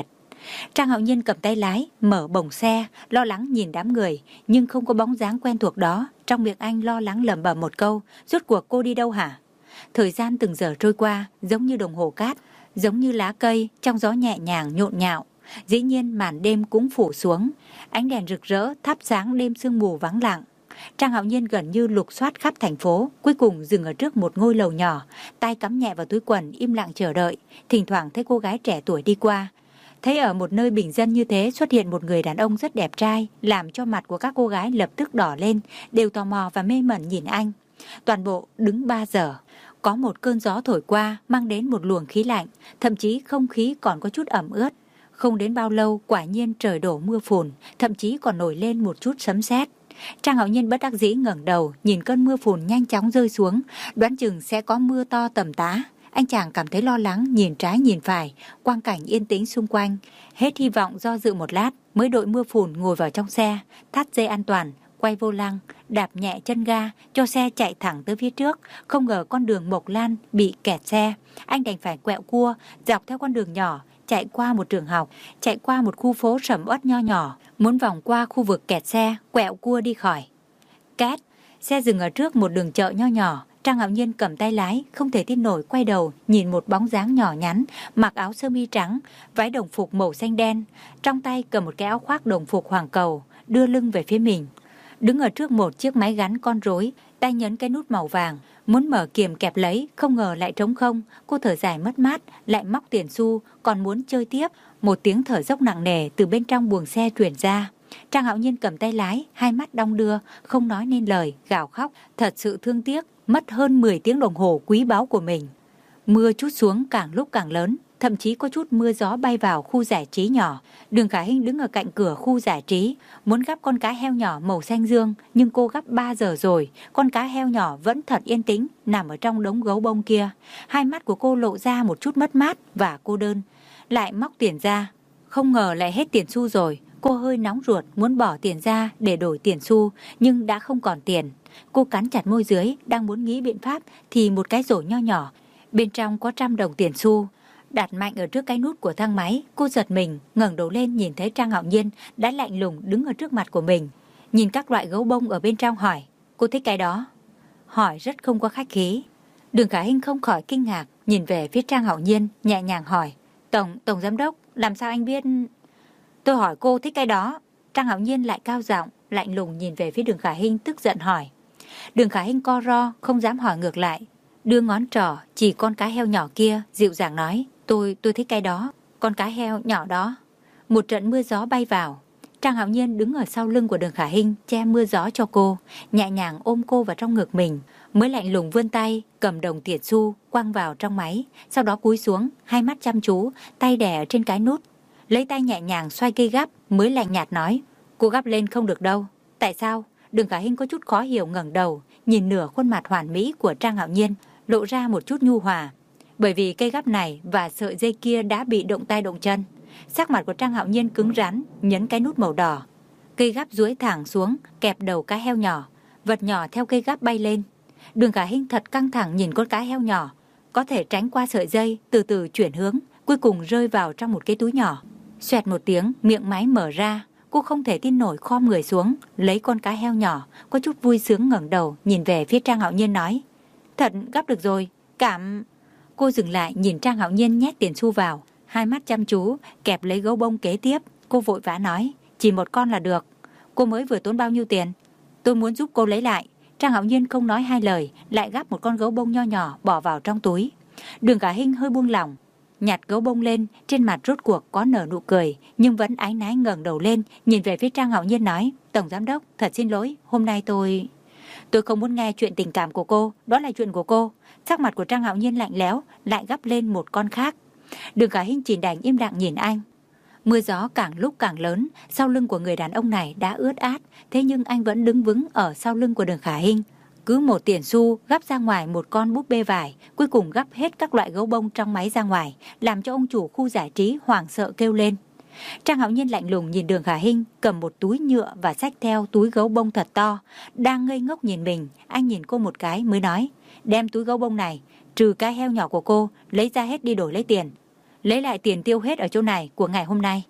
Trang Hạo Nhiên cầm tay lái, mở bồng xe, lo lắng nhìn đám người, nhưng không có bóng dáng quen thuộc đó. Trong miệng anh lo lắng lẩm bẩm một câu, rốt cuộc cô đi đâu hả? Thời gian từng giờ trôi qua, giống như đồng hồ cát, giống như lá cây, trong gió nhẹ nhàng nhộn nhạo. Dĩ nhiên màn đêm cũng phủ xuống, ánh đèn rực rỡ thắp sáng đêm sương mù vắng lặng. Trang Hạo Nhiên gần như lục soát khắp thành phố, cuối cùng dừng ở trước một ngôi lầu nhỏ, tay cắm nhẹ vào túi quần im lặng chờ đợi. Thỉnh thoảng thấy cô gái trẻ tuổi đi qua. Thấy ở một nơi bình dân như thế xuất hiện một người đàn ông rất đẹp trai, làm cho mặt của các cô gái lập tức đỏ lên, đều tò mò và mê mẩn nhìn anh. Toàn bộ đứng ba giờ. Có một cơn gió thổi qua mang đến một luồng khí lạnh, thậm chí không khí còn có chút ẩm ướt. Không đến bao lâu quả nhiên trời đổ mưa phùn, thậm chí còn nổi lên một chút sấm sét. Trang Hạo Nhiên bất đắc dĩ ngẩng đầu, nhìn cơn mưa phùn nhanh chóng rơi xuống, đoán chừng sẽ có mưa to tầm tã. Anh chàng cảm thấy lo lắng, nhìn trái nhìn phải, quang cảnh yên tĩnh xung quanh. Hết hy vọng do dự một lát, mới đội mưa phùn ngồi vào trong xe, thắt dây an toàn, quay vô lăng, đạp nhẹ chân ga, cho xe chạy thẳng tới phía trước. Không ngờ con đường Mộc Lan bị kẹt xe, anh đành phải quẹo cua, dọc theo con đường nhỏ, chạy qua một trường học, chạy qua một khu phố sầm uất nho nhỏ, muốn vòng qua khu vực kẹt xe, quẹo cua đi khỏi. Két, xe dừng ở trước một đường chợ nho nhỏ. Trang Hạo Nhiên cầm tay lái, không thể tin nổi quay đầu, nhìn một bóng dáng nhỏ nhắn, mặc áo sơ mi trắng, váy đồng phục màu xanh đen, trong tay cầm một cái áo khoác đồng phục hoàng cầu, đưa lưng về phía mình. Đứng ở trước một chiếc máy gắn con rối, tay nhấn cái nút màu vàng, muốn mở kiềm kẹp lấy, không ngờ lại trống không. Cô thở dài mất mát, lại móc tiền xu, còn muốn chơi tiếp. Một tiếng thở dốc nặng nề từ bên trong buồng xe truyền ra. Trang Hạo Nhiên cầm tay lái, hai mắt đong đưa, không nói nên lời, gào khóc, thật sự thương tiếc, mất hơn mười tiếng đồng hồ quý báu của mình. Mưa trút xuống càng lúc càng lớn, thậm chí có chút mưa gió bay vào khu giải trí nhỏ. Đường Khả Hinh đứng ở cạnh cửa khu giải trí, muốn gắp con cá heo nhỏ màu xanh dương, nhưng cô gắp ba giờ rồi, con cá heo nhỏ vẫn thật yên tĩnh, nằm ở trong đống gấu bông kia. Hai mắt của cô lộ ra một chút mất mát và cô đơn, lại móc tiền ra. Không ngờ lại hết tiền xu rồi. Cô hơi nóng ruột muốn bỏ tiền ra để đổi tiền xu, nhưng đã không còn tiền. Cô cắn chặt môi dưới, đang muốn nghĩ biện pháp thì một cái rổ nho nhỏ, bên trong có trăm đồng tiền xu, đặt mạnh ở trước cái nút của thang máy. Cô giật mình, ngẩng đầu lên nhìn thấy Trang Hạo Nhiên đã lạnh lùng đứng ở trước mặt của mình, nhìn các loại gấu bông ở bên trong hỏi, cô thích cái đó? Hỏi rất không có khách khí. Đường Khả Hinh không khỏi kinh ngạc, nhìn về phía Trang Hạo Nhiên, nhẹ nhàng hỏi, Tổng, Tổng Giám Đốc, làm sao anh biết? Tôi hỏi cô thích cái đó. Trang Hạo Nhiên lại cao giọng, lạnh lùng nhìn về phía Đường Khả Hinh, tức giận hỏi. Đường Khả Hinh co ro, không dám hỏi ngược lại, đưa ngón trỏ chỉ con cá heo nhỏ kia, dịu dàng nói, tôi tôi thích cái đó, con cá heo nhỏ đó. Một trận mưa gió bay vào. Trang Hạo Nhiên đứng ở sau lưng của Đường Khả Hinh, che mưa gió cho cô, nhẹ nhàng ôm cô vào trong ngực mình, mới lạnh lùng vươn tay cầm đồng tiền xu quăng vào trong máy, sau đó cúi xuống, hai mắt chăm chú, tay đè ở trên cái nút, lấy tay nhẹ nhàng xoay cây gắp, mới lạnh nhạt nói, cô gắp lên không được đâu. Tại sao? Đường Khả Hinh có chút khó hiểu, ngẩng đầu nhìn nửa khuôn mặt hoàn mỹ của Trang Hạo Nhiên, lộ ra một chút nhu hòa. Bởi vì cây gắp này và sợi dây kia đã bị động tay động chân. Sắc mặt của Trang Hạo Nhiên cứng rắn, nhấn cái nút màu đỏ. Cây gắp duỗi thẳng xuống, kẹp đầu cá heo nhỏ, vật nhỏ theo cây gắp bay lên. Đường Khả Hinh thật căng thẳng nhìn con cá heo nhỏ, có thể tránh qua sợi dây, từ từ chuyển hướng, cuối cùng rơi vào trong một cái túi nhỏ. Xoẹt một tiếng, miệng máy mở ra. Cô không thể tin nổi khom người xuống, lấy con cá heo nhỏ, có chút vui sướng ngẩng đầu, nhìn về phía Trang Hạo Nhiên nói, thật gắp được rồi, cảm... Cô dừng lại nhìn Trang Hạo Nhiên nhét tiền xu vào, hai mắt chăm chú, kẹp lấy gấu bông kế tiếp. Cô vội vã nói, chỉ một con là được. Cô mới vừa tốn bao nhiêu tiền? Tôi muốn giúp cô lấy lại. Trang Hạo Nhiên không nói hai lời, lại gắp một con gấu bông nho nhỏ bỏ vào trong túi. Đường Khả Hinh hơi buông lỏng, nhặt gấu bông lên, trên mặt rốt cuộc có nở nụ cười, nhưng vẫn áy náy ngẩng đầu lên, nhìn về phía Trang Hạo Nhiên nói, Tổng Giám Đốc, thật xin lỗi, hôm nay tôi... Tôi không muốn nghe chuyện tình cảm của cô, đó là chuyện của cô. Sắc mặt của Trang Hạo Nhiên lạnh lẽo, lại gắp lên một con khác. Đường Khả Hinh chỉ đành im lặng nhìn anh. Mưa gió càng lúc càng lớn, sau lưng của người đàn ông này đã ướt át, thế nhưng anh vẫn đứng vững ở sau lưng của Đường Khả Hinh. Cứ một tiền xu gắp ra ngoài một con búp bê vải, cuối cùng gắp hết các loại gấu bông trong máy ra ngoài, làm cho ông chủ khu giải trí hoảng sợ kêu lên. Trang Hạo Nhiên lạnh lùng nhìn Đường Khả Hinh, cầm một túi nhựa và xách theo túi gấu bông thật to, đang ngây ngốc nhìn mình. Anh nhìn cô một cái mới nói, đem túi gấu bông này, trừ cái heo nhỏ của cô, lấy ra hết đi đổi lấy tiền. Lấy lại tiền tiêu hết ở chỗ này của ngày hôm nay.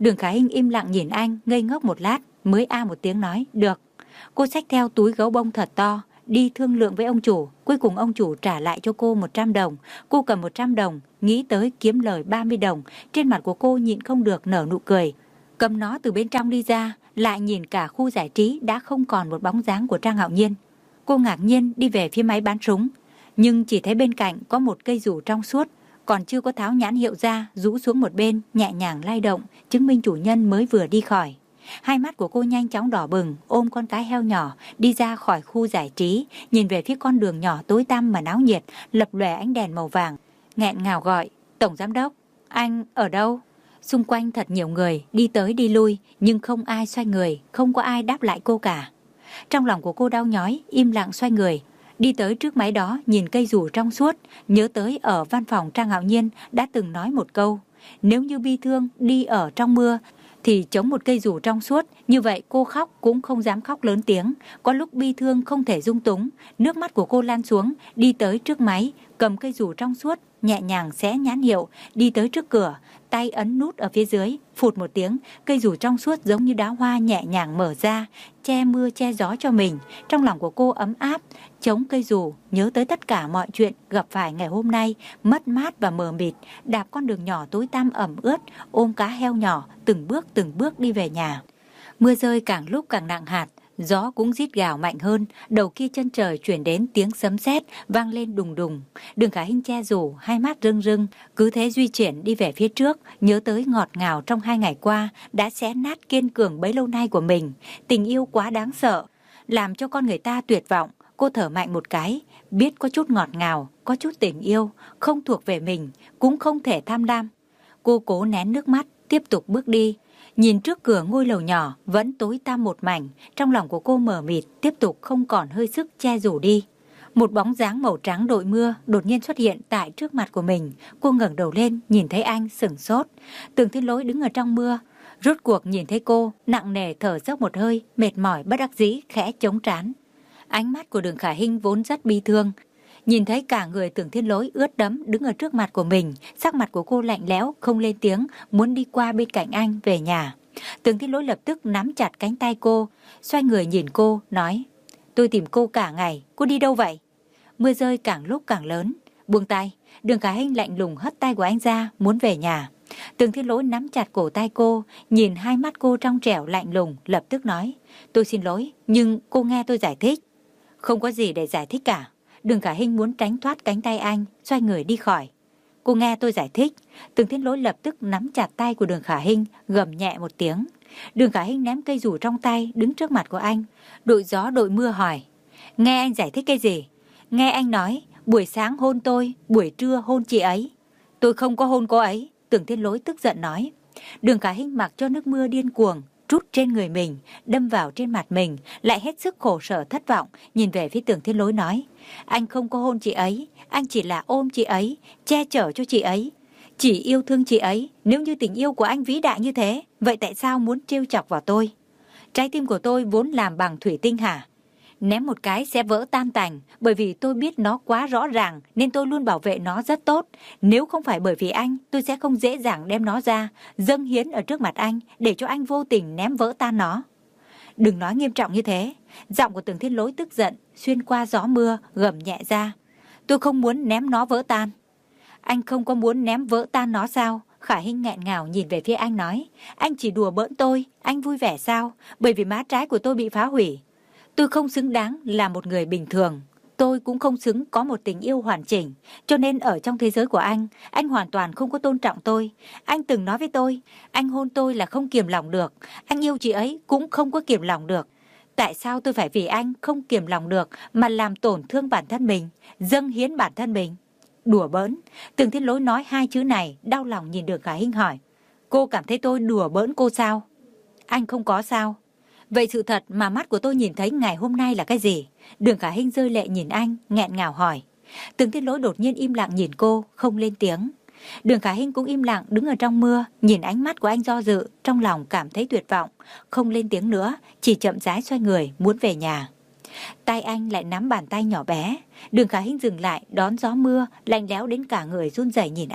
Đường Khả Hinh im lặng nhìn anh, ngây ngốc một lát, mới a một tiếng nói, được. Cô xách theo túi gấu bông thật to, đi thương lượng với ông chủ. Cuối cùng ông chủ trả lại cho cô một trăm đồng. Cô cầm một trăm đồng, nghĩ tới kiếm lời ba mươi đồng. Trên mặt của cô nhịn không được nở nụ cười. Cầm nó từ bên trong đi ra, lại nhìn cả khu giải trí đã không còn một bóng dáng của Trang Hạo Nhiên. Cô ngạc nhiên đi về phía máy bán súng, nhưng chỉ thấy bên cạnh có một cây dù trong suốt, còn chưa có tháo nhãn hiệu ra, rũ xuống một bên, nhẹ nhàng lay động, chứng minh chủ nhân mới vừa đi khỏi. Hai mắt của cô nhanh chóng đỏ bừng, ôm con cái heo nhỏ, đi ra khỏi khu giải trí, nhìn về phía con đường nhỏ tối tăm mà náo nhiệt, lập lòe ánh đèn màu vàng, nghẹn ngào gọi, Tổng Giám Đốc, anh ở đâu? Xung quanh thật nhiều người, đi tới đi lui, nhưng không ai xoay người, không có ai đáp lại cô cả. Trong lòng của cô đau nhói, im lặng xoay người, đi tới trước máy đó, nhìn cây dù trong suốt, nhớ tới ở văn phòng Trang Hạo Nhiên đã từng nói một câu, nếu như bi thương đi ở trong mưa, thì chống một cây dù trong suốt, như vậy cô khóc cũng không dám khóc lớn tiếng. Có lúc bi thương không thể dung túng, nước mắt của cô lan xuống, đi tới trước máy, cầm cây dù trong suốt, nhẹ nhàng xé nhãn hiệu, đi tới trước cửa, tay ấn nút ở phía dưới, phụt một tiếng, cây dù trong suốt giống như đóa hoa nhẹ nhàng mở ra, che mưa che gió cho mình. Trong lòng của cô ấm áp, chống cây dù, nhớ tới tất cả mọi chuyện gặp phải ngày hôm nay, mất mát và mờ mịt, đạp con đường nhỏ tối tăm ẩm ướt, ôm cá heo nhỏ, từng bước từng bước đi về nhà. Mưa rơi càng lúc càng nặng hạt, gió cũng rít gào mạnh hơn, đầu kia chân trời chuyển đến tiếng sấm sét vang lên đùng đùng. Đường Khả Hinh che dù, hai mắt rưng rưng, cứ thế di chuyển đi về phía trước, nhớ tới ngọt ngào trong hai ngày qua đã xé nát kiên cường bấy lâu nay của mình. Tình yêu quá đáng sợ, làm cho con người ta tuyệt vọng. Cô thở mạnh một cái, biết có chút ngọt ngào, có chút tình yêu, không thuộc về mình, cũng không thể tham lam. Cô cố nén nước mắt, tiếp tục bước đi. Nhìn trước cửa ngôi lầu nhỏ vẫn tối tăm một mảnh, trong lòng của cô mờ mịt, tiếp tục không còn hơi sức che dù đi. Một bóng dáng màu trắng đội mưa đột nhiên xuất hiện tại trước mặt của mình. Cô ngẩng đầu lên, nhìn thấy anh sửng sốt. Tường Thiên Lỗi đứng ở trong mưa, rốt cuộc nhìn thấy cô, nặng nề thở dốc một hơi, mệt mỏi bất đắc dĩ khẽ chống trán. Ánh mắt của Đường Khả Hinh vốn rất bi thương, nhìn thấy cả người Tưởng Thiên Lỗi ướt đẫm đứng ở trước mặt của mình, sắc mặt của cô lạnh lẽo, không lên tiếng, muốn đi qua bên cạnh anh về nhà. Tưởng Thiên Lỗi lập tức nắm chặt cánh tay cô, xoay người nhìn cô, nói, tôi tìm cô cả ngày, cô đi đâu vậy? Mưa rơi càng lúc càng lớn, buông tay. Đường Khả Hinh lạnh lùng hất tay của anh ra, muốn về nhà. Tưởng Thiên Lỗi nắm chặt cổ tay cô, nhìn hai mắt cô trong trẻo lạnh lùng, lập tức nói, tôi xin lỗi, nhưng cô nghe tôi giải thích. Không có gì để giải thích cả. Đường Khả Hinh muốn tránh thoát cánh tay anh, xoay người đi khỏi. Cô nghe tôi giải thích. Tưởng Thiên Lỗi lập tức nắm chặt tay của Đường Khả Hinh, gầm nhẹ một tiếng. Đường Khả Hinh ném cây dù trong tay, đứng trước mặt của anh, đội gió đội mưa hỏi, nghe anh giải thích cái gì? Nghe anh nói, buổi sáng hôn tôi, buổi trưa hôn chị ấy. Tôi không có hôn cô ấy. Tưởng Thiên Lỗi tức giận nói. Đường Khả Hinh mặc cho nước mưa điên cuồng trút trên người mình, đâm vào trên mặt mình, lại hết sức khổ sở thất vọng, nhìn về phía Tưởng Thiên Lỗi nói, anh không có hôn chị ấy, anh chỉ là ôm chị ấy, che chở cho chị ấy, chỉ yêu thương chị ấy. Nếu như tình yêu của anh vĩ đại như thế, vậy tại sao muốn trêu chọc vào tôi? Trái tim của tôi vốn làm bằng thủy tinh hả? Ném một cái sẽ vỡ tan tành, bởi vì tôi biết nó quá rõ ràng nên tôi luôn bảo vệ nó rất tốt. Nếu không phải bởi vì anh, tôi sẽ không dễ dàng đem nó ra, dâng hiến ở trước mặt anh để cho anh vô tình ném vỡ tan nó. Đừng nói nghiêm trọng như thế. Giọng của Tưởng Thiên Lỗi tức giận, xuyên qua gió mưa, gầm nhẹ ra. Tôi không muốn ném nó vỡ tan. Anh không có muốn ném vỡ tan nó sao? Khả Hinh nghẹn ngào nhìn về phía anh nói, anh chỉ đùa bỡn tôi, anh vui vẻ sao? Bởi vì má trái của tôi bị phá hủy. Tôi không xứng đáng là một người bình thường. Tôi cũng không xứng có một tình yêu hoàn chỉnh. Cho nên ở trong thế giới của anh, anh hoàn toàn không có tôn trọng tôi. Anh từng nói với tôi, anh hôn tôi là không kiềm lòng được. Anh yêu chị ấy cũng không có kiềm lòng được. Tại sao tôi phải vì anh không kiềm lòng được mà làm tổn thương bản thân mình, dâng hiến bản thân mình? Đùa bỡn. Tưởng Thiên Lỗi nói hai chữ này, đau lòng nhìn Đường Khả Hinh hỏi, cô cảm thấy tôi đùa bỡn cô sao? Anh không có sao? Vậy sự thật mà mắt của tôi nhìn thấy ngày hôm nay là cái gì? Đường Khả Hinh rơi lệ nhìn anh, nghẹn ngào hỏi. Tưởng Thiên Lỗi đột nhiên im lặng nhìn cô, không lên tiếng. Đường Khả Hinh cũng im lặng đứng ở trong mưa, nhìn ánh mắt của anh do dự, trong lòng cảm thấy tuyệt vọng, không lên tiếng nữa, chỉ chậm rãi xoay người muốn về nhà. Tay anh lại nắm bàn tay nhỏ bé. Đường Khả Hinh dừng lại, đón gió mưa, lạnh lẽo đến cả người run rẩy nhìn anh.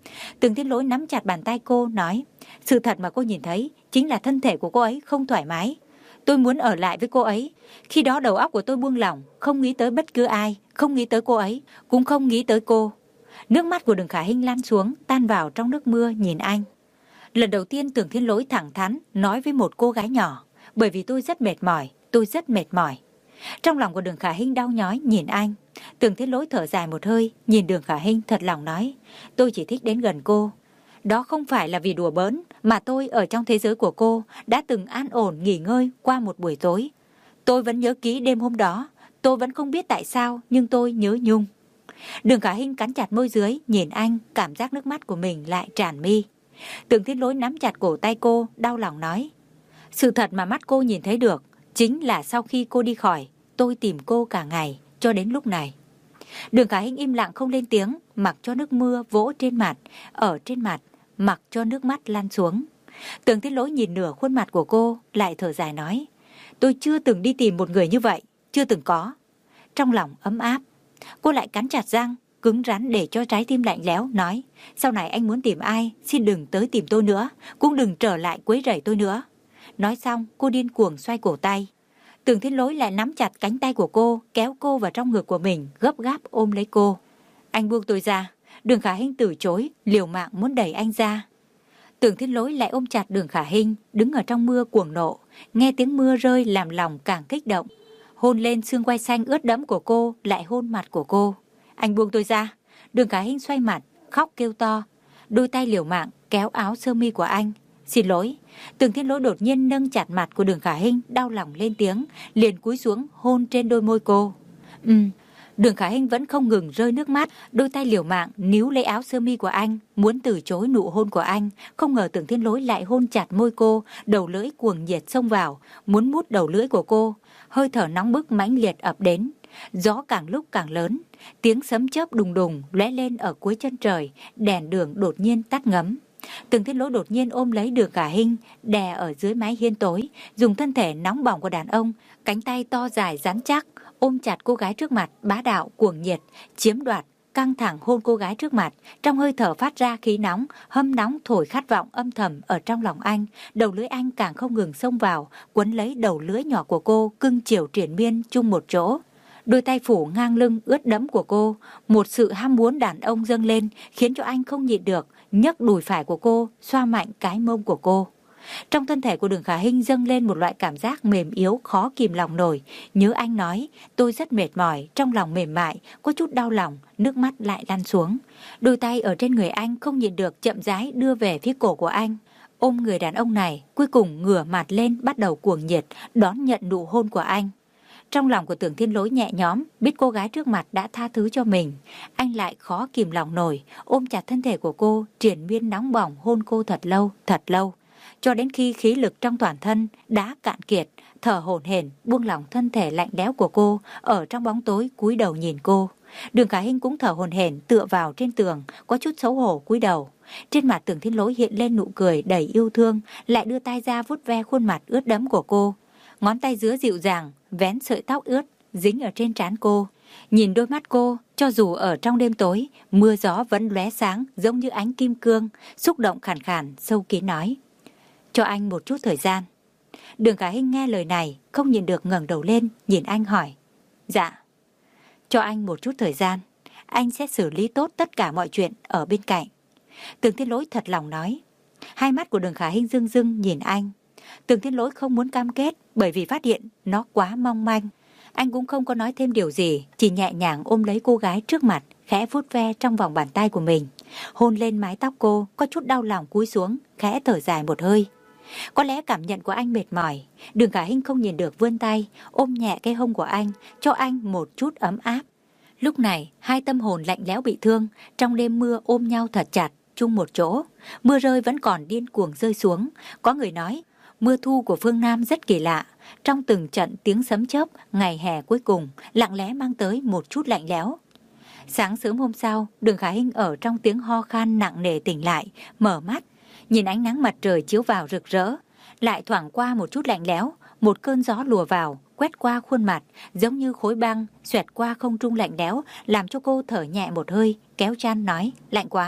Tưởng Thiên Lỗi nắm chặt bàn tay cô nói, sự thật mà cô nhìn thấy chính là thân thể của cô ấy không thoải mái. Tôi muốn ở lại với cô ấy. Khi đó đầu óc của tôi buông lỏng, không nghĩ tới bất cứ ai, không nghĩ tới cô ấy, cũng không nghĩ tới cô. Nước mắt của Đường Khả Hinh lan xuống, tan vào trong nước mưa nhìn anh. Lần đầu tiên Tưởng Thiên Lỗi thẳng thắn nói với một cô gái nhỏ, bởi vì tôi rất mệt mỏi, tôi rất mệt mỏi. Trong lòng của Đường Khả Hinh đau nhói nhìn anh. Tưởng Thiên Lỗi thở dài một hơi, nhìn Đường Khả Hinh thật lòng nói, tôi chỉ thích đến gần cô. Đó không phải là vì đùa bỡn, mà tôi ở trong thế giới của cô đã từng an ổn nghỉ ngơi qua một buổi tối. Tôi vẫn nhớ kỹ đêm hôm đó, tôi vẫn không biết tại sao, nhưng tôi nhớ nhung. Đường Khả Hinh cắn chặt môi dưới, nhìn anh, cảm giác nước mắt của mình lại tràn mi. Tưởng Thiên Lỗi nắm chặt cổ tay cô, đau lòng nói, sự thật mà mắt cô nhìn thấy được chính là sau khi cô đi khỏi, tôi tìm cô cả ngày, cho đến lúc này. Đường Khả Hinh im lặng không lên tiếng, mặc cho nước mưa vỗ trên mặt, ở trên mặt, mặc cho nước mắt lan xuống. Tưởng Thiên Lỗi nhìn nửa khuôn mặt của cô, lại thở dài nói, tôi chưa từng đi tìm một người như vậy, chưa từng có. Trong lòng ấm áp, cô lại cắn chặt răng, cứng rắn để cho trái tim lạnh lẽo, nói, sau này anh muốn tìm ai, xin đừng tới tìm tôi nữa, cũng đừng trở lại quấy rầy tôi nữa. Nói xong, cô điên cuồng xoay cổ tay. Tưởng Thiên Lỗi lại nắm chặt cánh tay của cô, kéo cô vào trong ngực của mình, gấp gáp ôm lấy cô. Anh buông tôi ra. Đường Khả Hinh từ chối, liều mạng muốn đẩy anh ra. Tưởng Thiên Lỗi lại ôm chặt Đường Khả Hinh, đứng ở trong mưa cuồng nộ, nghe tiếng mưa rơi làm lòng càng kích động. Hôn lên xương quai xanh ướt đẫm của cô, lại hôn mặt của cô. Anh buông tôi ra. Đường Khả Hinh xoay mặt, khóc kêu to, đôi tay liều mạng kéo áo sơ mi của anh. Xin lỗi. Tưởng Thiên Lỗi đột nhiên nâng chặt mặt của Đường Khả Hinh, đau lòng lên tiếng, liền cúi xuống hôn trên đôi môi cô. Ừm. Đường Khả Hinh vẫn không ngừng rơi nước mắt, đôi tay liều mạng níu lấy áo sơ mi của anh, muốn từ chối nụ hôn của anh. Không ngờ Tưởng Thiên Lỗi lại hôn chặt môi cô, đầu lưỡi cuồng nhiệt xông vào, muốn mút đầu lưỡi của cô. Hơi thở nóng bức mãnh liệt ập đến, gió càng lúc càng lớn, tiếng sấm chớp đùng đùng lóe lên ở cuối chân trời, đèn đường đột nhiên tắt ngấm. Tưởng Thiên Lỗi đột nhiên ôm lấy Đường Khả Hinh, đè ở dưới mái hiên tối, dùng thân thể nóng bỏng của đàn ông, cánh tay to dài rắn chắc, ôm chặt cô gái trước mặt, bá đạo cuồng nhiệt, chiếm đoạt, căng thẳng hôn cô gái trước mặt, trong hơi thở phát ra khí nóng, hâm nóng thổi khát vọng âm thầm ở trong lòng anh. Đầu lưỡi anh càng không ngừng xông vào, quấn lấy đầu lưỡi nhỏ của cô, cưng chiều triền miên chung một chỗ. Đôi tay phủ ngang lưng ướt đẫm của cô, một sự ham muốn đàn ông dâng lên, khiến cho anh không nhịn được, nhấc đùi phải của cô, xoa mạnh cái mông của cô. Trong thân thể của Đường Khả Hinh dâng lên một loại cảm giác mềm yếu khó kìm lòng nổi. Nhớ anh nói, tôi rất mệt mỏi, trong lòng mềm mại, có chút đau lòng, nước mắt lại lăn xuống. Đôi tay ở trên người anh không nhịn được chậm rãi đưa về phía cổ của anh. Ôm người đàn ông này, cuối cùng ngửa mặt lên bắt đầu cuồng nhiệt, đón nhận nụ hôn của anh. Trong lòng của Tưởng Thiên Lỗi nhẹ nhõm, biết cô gái trước mặt đã tha thứ cho mình. Anh lại khó kìm lòng nổi, ôm chặt thân thể của cô, triền miên nóng bỏng hôn cô thật lâu, thật lâu. Cho đến khi khí lực trong toàn thân đã cạn kiệt, thở hổn hển, buông lỏng thân thể lạnh lẽo của cô, ở trong bóng tối cúi đầu nhìn cô. Đường Khả Hinh cũng thở hổn hển tựa vào trên tường, có chút xấu hổ cúi đầu. Trên mặt Tưởng Thiên Lỗi hiện lên nụ cười đầy yêu thương, lại đưa tay ra vuốt ve khuôn mặt ướt đẫm của cô. Ngón tay giữa dịu dàng vén sợi tóc ướt dính ở trên trán cô. Nhìn đôi mắt cô, cho dù ở trong đêm tối, mưa gió vẫn lóe sáng giống như ánh kim cương, xúc động khàn khàn sâu kín nói, cho anh một chút thời gian. Đường Khả Hinh nghe lời này, không nhìn được ngẩng đầu lên, nhìn anh hỏi, dạ, cho anh một chút thời gian, anh sẽ xử lý tốt tất cả mọi chuyện ở bên cạnh. Tưởng Thiên Lỗi thật lòng nói. Hai mắt của Đường Khả Hinh rưng rưng nhìn anh. Tưởng Thiên Lỗi không muốn cam kết, bởi vì phát hiện nó quá mong manh. Anh cũng không có nói thêm điều gì, chỉ nhẹ nhàng ôm lấy cô gái trước mặt, khẽ vuốt ve trong vòng bàn tay của mình, hôn lên mái tóc cô, có chút đau lòng cúi xuống, khẽ thở dài một hơi. Có lẽ cảm nhận của anh mệt mỏi, Đường Khả Hinh không nhìn được vươn tay, ôm nhẹ cái hông của anh, cho anh một chút ấm áp. Lúc này, hai tâm hồn lạnh lẽo bị thương, trong đêm mưa ôm nhau thật chặt, chung một chỗ. Mưa rơi vẫn còn điên cuồng rơi xuống. Có người nói, mưa thu của phương Nam rất kỳ lạ. Trong từng trận tiếng sấm chớp, ngày hè cuối cùng, lặng lẽ mang tới một chút lạnh lẽo. Sáng sớm hôm sau, Đường Khả Hinh ở trong tiếng ho khan nặng nề tỉnh lại, mở mắt, nhìn ánh nắng mặt trời chiếu vào rực rỡ, lại thoảng qua một chút lạnh lẽo, một cơn gió lùa vào, quét qua khuôn mặt, giống như khối băng, xoẹt qua không trung lạnh lẽo, làm cho cô thở nhẹ một hơi, kéo chăn nói, lạnh quá.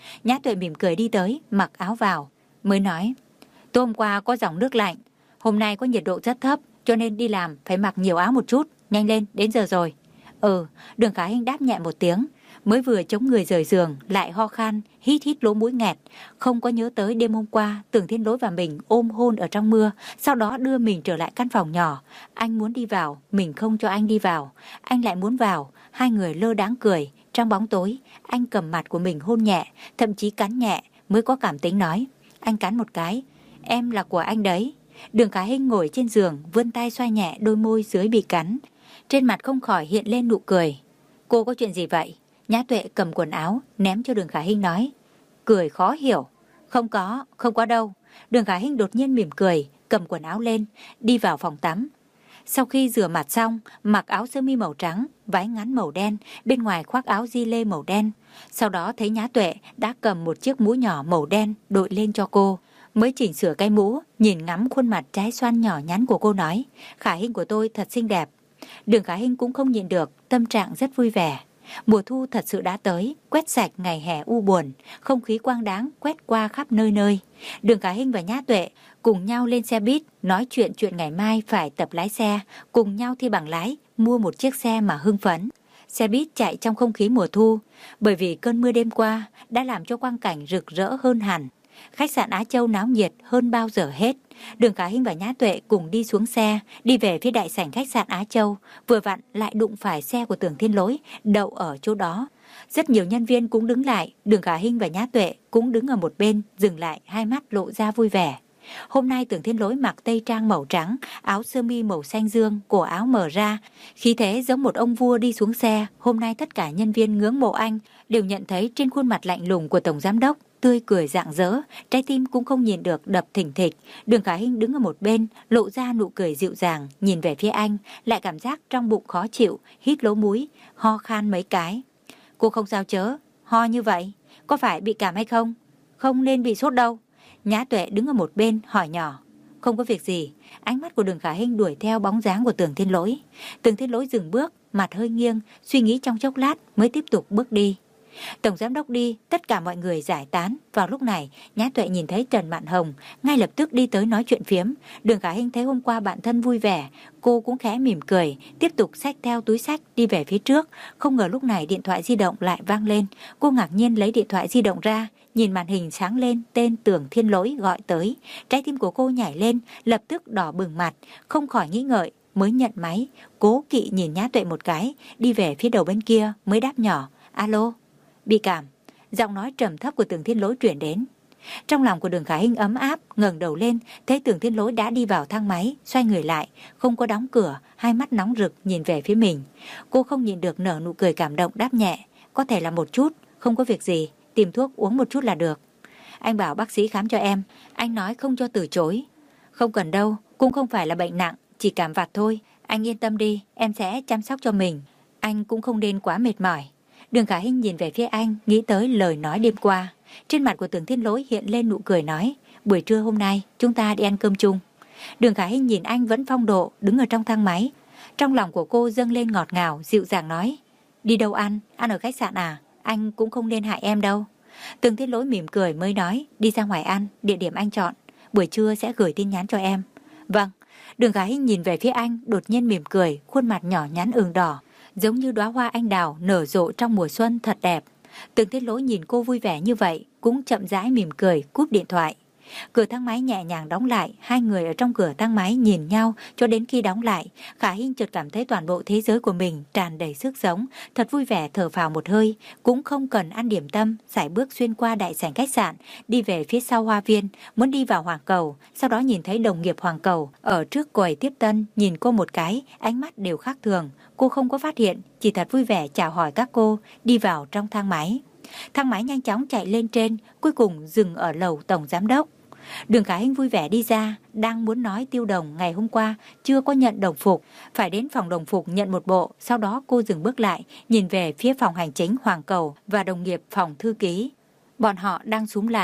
Nhã Tuệ mỉm cười đi tới, mặc áo vào, mới nói: tối hôm qua có dòng nước lạnh, hôm nay có nhiệt độ rất thấp, cho nên đi làm phải mặc nhiều áo một chút, nhanh lên, đến giờ rồi. Ừ, Đường Khả Hinh đáp nhẹ một tiếng, mới vừa chống người rời giường, lại ho khan, hít hít lỗ mũi nghẹt, không có nhớ tới đêm hôm qua Tưởng Thiên Lỗi và mình ôm hôn ở trong mưa, sau đó đưa mình trở lại căn phòng nhỏ. Anh muốn đi vào, mình không cho anh đi vào, anh lại muốn vào, hai người lơ đãng cười. Trong bóng tối, anh cầm mặt của mình hôn nhẹ, thậm chí cắn nhẹ, mới có cảm tính nói: anh cắn một cái, em là của anh đấy. Đường Khả Hinh ngồi trên giường, vươn tay xoa nhẹ đôi môi dưới bị cắn, trên mặt không khỏi hiện lên nụ cười. Cô có chuyện gì vậy? Nhã Tuệ cầm quần áo ném cho Đường Khả Hinh nói. Cười khó hiểu. Không có, không có đâu. Đường Khả Hinh đột nhiên mỉm cười, cầm quần áo lên, đi vào phòng tắm. Sau khi rửa mặt xong, mặc áo sơ mi màu trắng, váy ngắn màu đen, bên ngoài khoác áo di lê màu đen. Sau đó thấy Nhã Tuệ đã cầm một chiếc mũ nhỏ màu đen đội lên cho cô, mới chỉnh sửa cái mũ, nhìn ngắm khuôn mặt trái xoan nhỏ nhắn của cô nói: Khả Hinh của tôi thật xinh đẹp. Đường Khả Hinh cũng không nhịn được, tâm trạng rất vui vẻ. Mùa thu thật sự đã tới, quét sạch ngày hè u buồn, không khí quang đáng quét qua khắp nơi nơi. Đường Khả Hinh và Nhã Tuệ cùng nhau lên xe buýt, nói chuyện chuyện ngày mai phải tập lái xe, cùng nhau thi bằng lái, mua một chiếc xe mà hưng phấn. Xe buýt chạy trong không khí mùa thu, bởi vì cơn mưa đêm qua đã làm cho quang cảnh rực rỡ hơn hẳn. Khách sạn Á Châu náo nhiệt hơn bao giờ hết. Đường Khả Hinh và Nhã Tuệ cùng đi xuống xe, đi về phía đại sảnh khách sạn Á Châu, vừa vặn lại đụng phải xe của Tưởng Thiên Lỗi đậu ở chỗ đó. Rất nhiều nhân viên cũng đứng lại, Đường Khả Hinh và Nhã Tuệ cũng đứng ở một bên, dừng lại, hai mắt lộ ra vui vẻ. Hôm nay Tưởng Thiên Lỗi mặc tây trang màu trắng, áo sơ mi màu xanh dương, cổ áo mở ra, khí thế giống một ông vua đi xuống xe. Hôm nay tất cả nhân viên ngưỡng mộ anh đều nhận thấy trên khuôn mặt lạnh lùng của tổng giám đốc tươi cười rạng rỡ, trái tim cũng không nhìn được đập thình thịch. Đường Khả Hinh đứng ở một bên, lộ ra nụ cười dịu dàng, nhìn về phía anh, lại cảm giác trong bụng khó chịu, hít lỗ mũi, ho khan mấy cái. Cô không sao chớ, ho như vậy, có phải bị cảm hay không? Không nên bị sốt đâu. Nhã Tuệ đứng ở một bên hỏi nhỏ. Không có việc gì. Ánh mắt của Đường Khả Hinh đuổi theo bóng dáng của Tưởng Thiên Lỗi. Tưởng Thiên Lỗi dừng bước, mặt hơi nghiêng, suy nghĩ trong chốc lát mới tiếp tục bước đi. Tổng giám đốc đi, tất cả mọi người giải tán. Vào lúc này, Nhã Tuệ nhìn thấy Trần Mạn Hồng, ngay lập tức đi tới nói chuyện phiếm. Đường Khả Hinh thấy hôm qua bạn thân vui vẻ, cô cũng khẽ mỉm cười, tiếp tục xách theo túi xách đi về phía trước. Không ngờ lúc này điện thoại di động lại vang lên. Cô ngạc nhiên lấy điện thoại di động ra, nhìn màn hình sáng lên tên Tưởng Thiên Lỗi gọi tới. Trái tim của cô nhảy lên, lập tức đỏ bừng mặt, không khỏi nghĩ ngợi, mới nhận máy. Cố kỵ nhìn Nhã Tuệ một cái, đi về phía đầu bên kia mới đáp nhỏ. Alo. Bị cảm. Giọng nói trầm thấp của Tưởng Thiên Lỗi truyền đến. Trong lòng của Đường Khả Hinh ấm áp, ngẩng đầu lên, thấy Tưởng Thiên Lỗi đã đi vào thang máy, xoay người lại, không có đóng cửa, hai mắt nóng rực nhìn về phía mình. Cô không nhìn được nở nụ cười cảm động đáp nhẹ. Có thể là một chút, không có việc gì, tìm thuốc uống một chút là được. Anh bảo bác sĩ khám cho em, anh nói không cho từ chối. Không cần đâu, cũng không phải là bệnh nặng, chỉ cảm vặt thôi. Anh yên tâm đi, em sẽ chăm sóc cho mình. Anh cũng không nên quá mệt mỏi. Đường Khả Hinh nhìn về phía anh, nghĩ tới lời nói đêm qua. Trên mặt của Tưởng Thiên Lỗi hiện lên nụ cười nói, buổi trưa hôm nay chúng ta đi ăn cơm chung. Đường Khả Hinh nhìn anh vẫn phong độ, đứng ở trong thang máy. Trong lòng của cô dâng lên ngọt ngào, dịu dàng nói, đi đâu ăn, ăn ở khách sạn à, anh cũng không nên hại em đâu. Tưởng Thiên Lỗi mỉm cười mới nói, đi ra ngoài ăn, địa điểm anh chọn, buổi trưa sẽ gửi tin nhắn cho em. Vâng. Đường Khả Hinh nhìn về phía anh, đột nhiên mỉm cười, khuôn mặt nhỏ nhắn ửng đỏ, giống như đóa hoa anh đào nở rộ trong mùa xuân thật đẹp. Tưởng Thiên Lỗi nhìn cô vui vẻ như vậy, cũng chậm rãi mỉm cười, cúp điện thoại. Cửa thang máy nhẹ nhàng đóng lại, hai người ở trong cửa thang máy nhìn nhau cho đến khi đóng lại. Khả Hinh chợt cảm thấy toàn bộ thế giới của mình tràn đầy sức sống, thật vui vẻ thở phào một hơi, cũng không cần ăn điểm tâm, sải bước xuyên qua đại sảnh khách sạn, đi về phía sau hoa viên, muốn đi vào Hoàng Cầu, sau đó nhìn thấy đồng nghiệp Hoàng Cầu ở trước quầy tiếp tân, nhìn cô một cái, ánh mắt đều khác thường. Cô không có phát hiện, chỉ thật vui vẻ chào hỏi các cô, đi vào trong thang máy. Thang máy nhanh chóng chạy lên trên, cuối cùng dừng ở lầu tổng giám đốc. Đường Khả Hinh vui vẻ đi ra, đang muốn nói Tiêu Đồng ngày hôm qua chưa có nhận đồng phục, phải đến phòng đồng phục nhận một bộ. Sau đó cô dừng bước lại, nhìn về phía phòng hành chính Hoàng Cầu và đồng nghiệp phòng thư ký. Bọn họ đang xúm lại.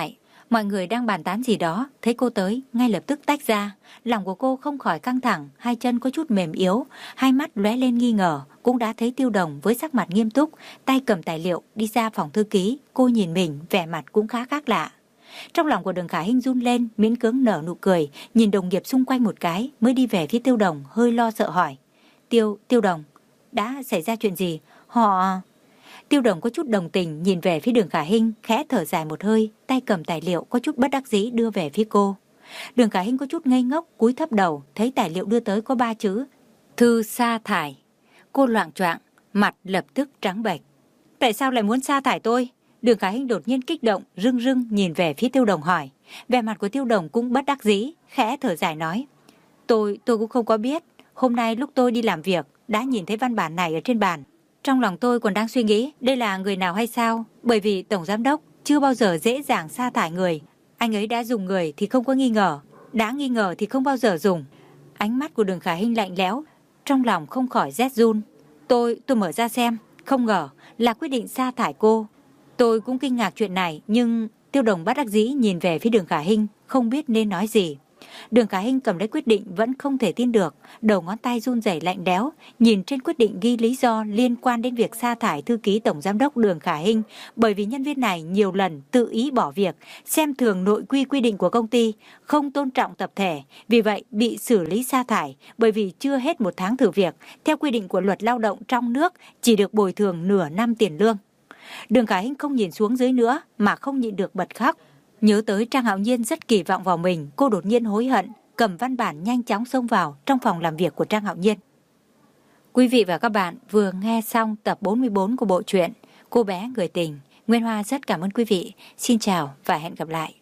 Mọi người đang bàn tán gì đó, thấy cô tới, ngay lập tức tách ra. Lòng của cô không khỏi căng thẳng, hai chân có chút mềm yếu, hai mắt lóe lên nghi ngờ. Cũng đã thấy Tiêu Đồng với sắc mặt nghiêm túc, tay cầm tài liệu đi ra phòng thư ký. Cô nhìn mình, vẻ mặt cũng khá khác lạ. Trong lòng của Đường Khả Hinh run lên, miễn cưỡng nở nụ cười, nhìn đồng nghiệp xung quanh một cái, mới đi về phía Tiêu Đồng, hơi lo sợ hỏi. Tiêu, Tiêu Đồng, đã xảy ra chuyện gì? Họ... Tiêu Đồng có chút đồng tình nhìn về phía Đường Khả Hinh, khẽ thở dài một hơi, tay cầm tài liệu có chút bất đắc dĩ đưa về phía cô. Đường Khả Hinh có chút ngây ngốc, cúi thấp đầu, thấy tài liệu đưa tới có ba chữ: thư sa thải. Cô loạng choạng, mặt lập tức trắng bệch. Tại sao lại muốn sa thải tôi? Đường Khả Hinh đột nhiên kích động, rưng rưng nhìn về phía Tiêu Đồng hỏi. Vẻ mặt của Tiêu Đồng cũng bất đắc dĩ, khẽ thở dài nói: Tôi, tôi cũng không có biết. Hôm nay lúc tôi đi làm việc, đã nhìn thấy văn bản này ở trên bàn. Trong lòng tôi còn đang suy nghĩ đây là người nào hay sao, bởi vì Tổng Giám Đốc chưa bao giờ dễ dàng sa thải người. Anh ấy đã dùng người thì không có nghi ngờ, đã nghi ngờ thì không bao giờ dùng. Ánh mắt của Đường Khả Hinh lạnh lẽo, trong lòng không khỏi rét run. Tôi, tôi mở ra xem, không ngờ là quyết định sa thải cô. Tôi cũng kinh ngạc chuyện này, nhưng Tiêu Đồng bất đắc dĩ nhìn về phía Đường Khả Hinh, không biết nên nói gì. Đường Khả Hinh cầm lấy quyết định vẫn không thể tin được, đầu ngón tay run rẩy lạnh lẽo, nhìn trên quyết định ghi lý do liên quan đến việc sa thải thư ký Tổng Giám đốc Đường Khả Hinh, bởi vì nhân viên này nhiều lần tự ý bỏ việc, xem thường nội quy quy định của công ty, không tôn trọng tập thể, vì vậy bị xử lý sa thải. Bởi vì chưa hết một tháng thử việc, theo quy định của luật lao động trong nước chỉ được bồi thường nửa năm tiền lương. Đường Khả Hinh không nhìn xuống dưới nữa mà không nhịn được bật khóc. Nhớ tới Trang Hạo Nhiên rất kỳ vọng vào mình, cô đột nhiên hối hận, cầm văn bản nhanh chóng xông vào trong phòng làm việc của Trang Hạo Nhiên. Quý vị và các bạn vừa nghe xong tập bốn mươi bốn của bộ truyện Cô bé người tình. Nguyên Hoa rất cảm ơn quý vị. Xin chào và hẹn gặp lại.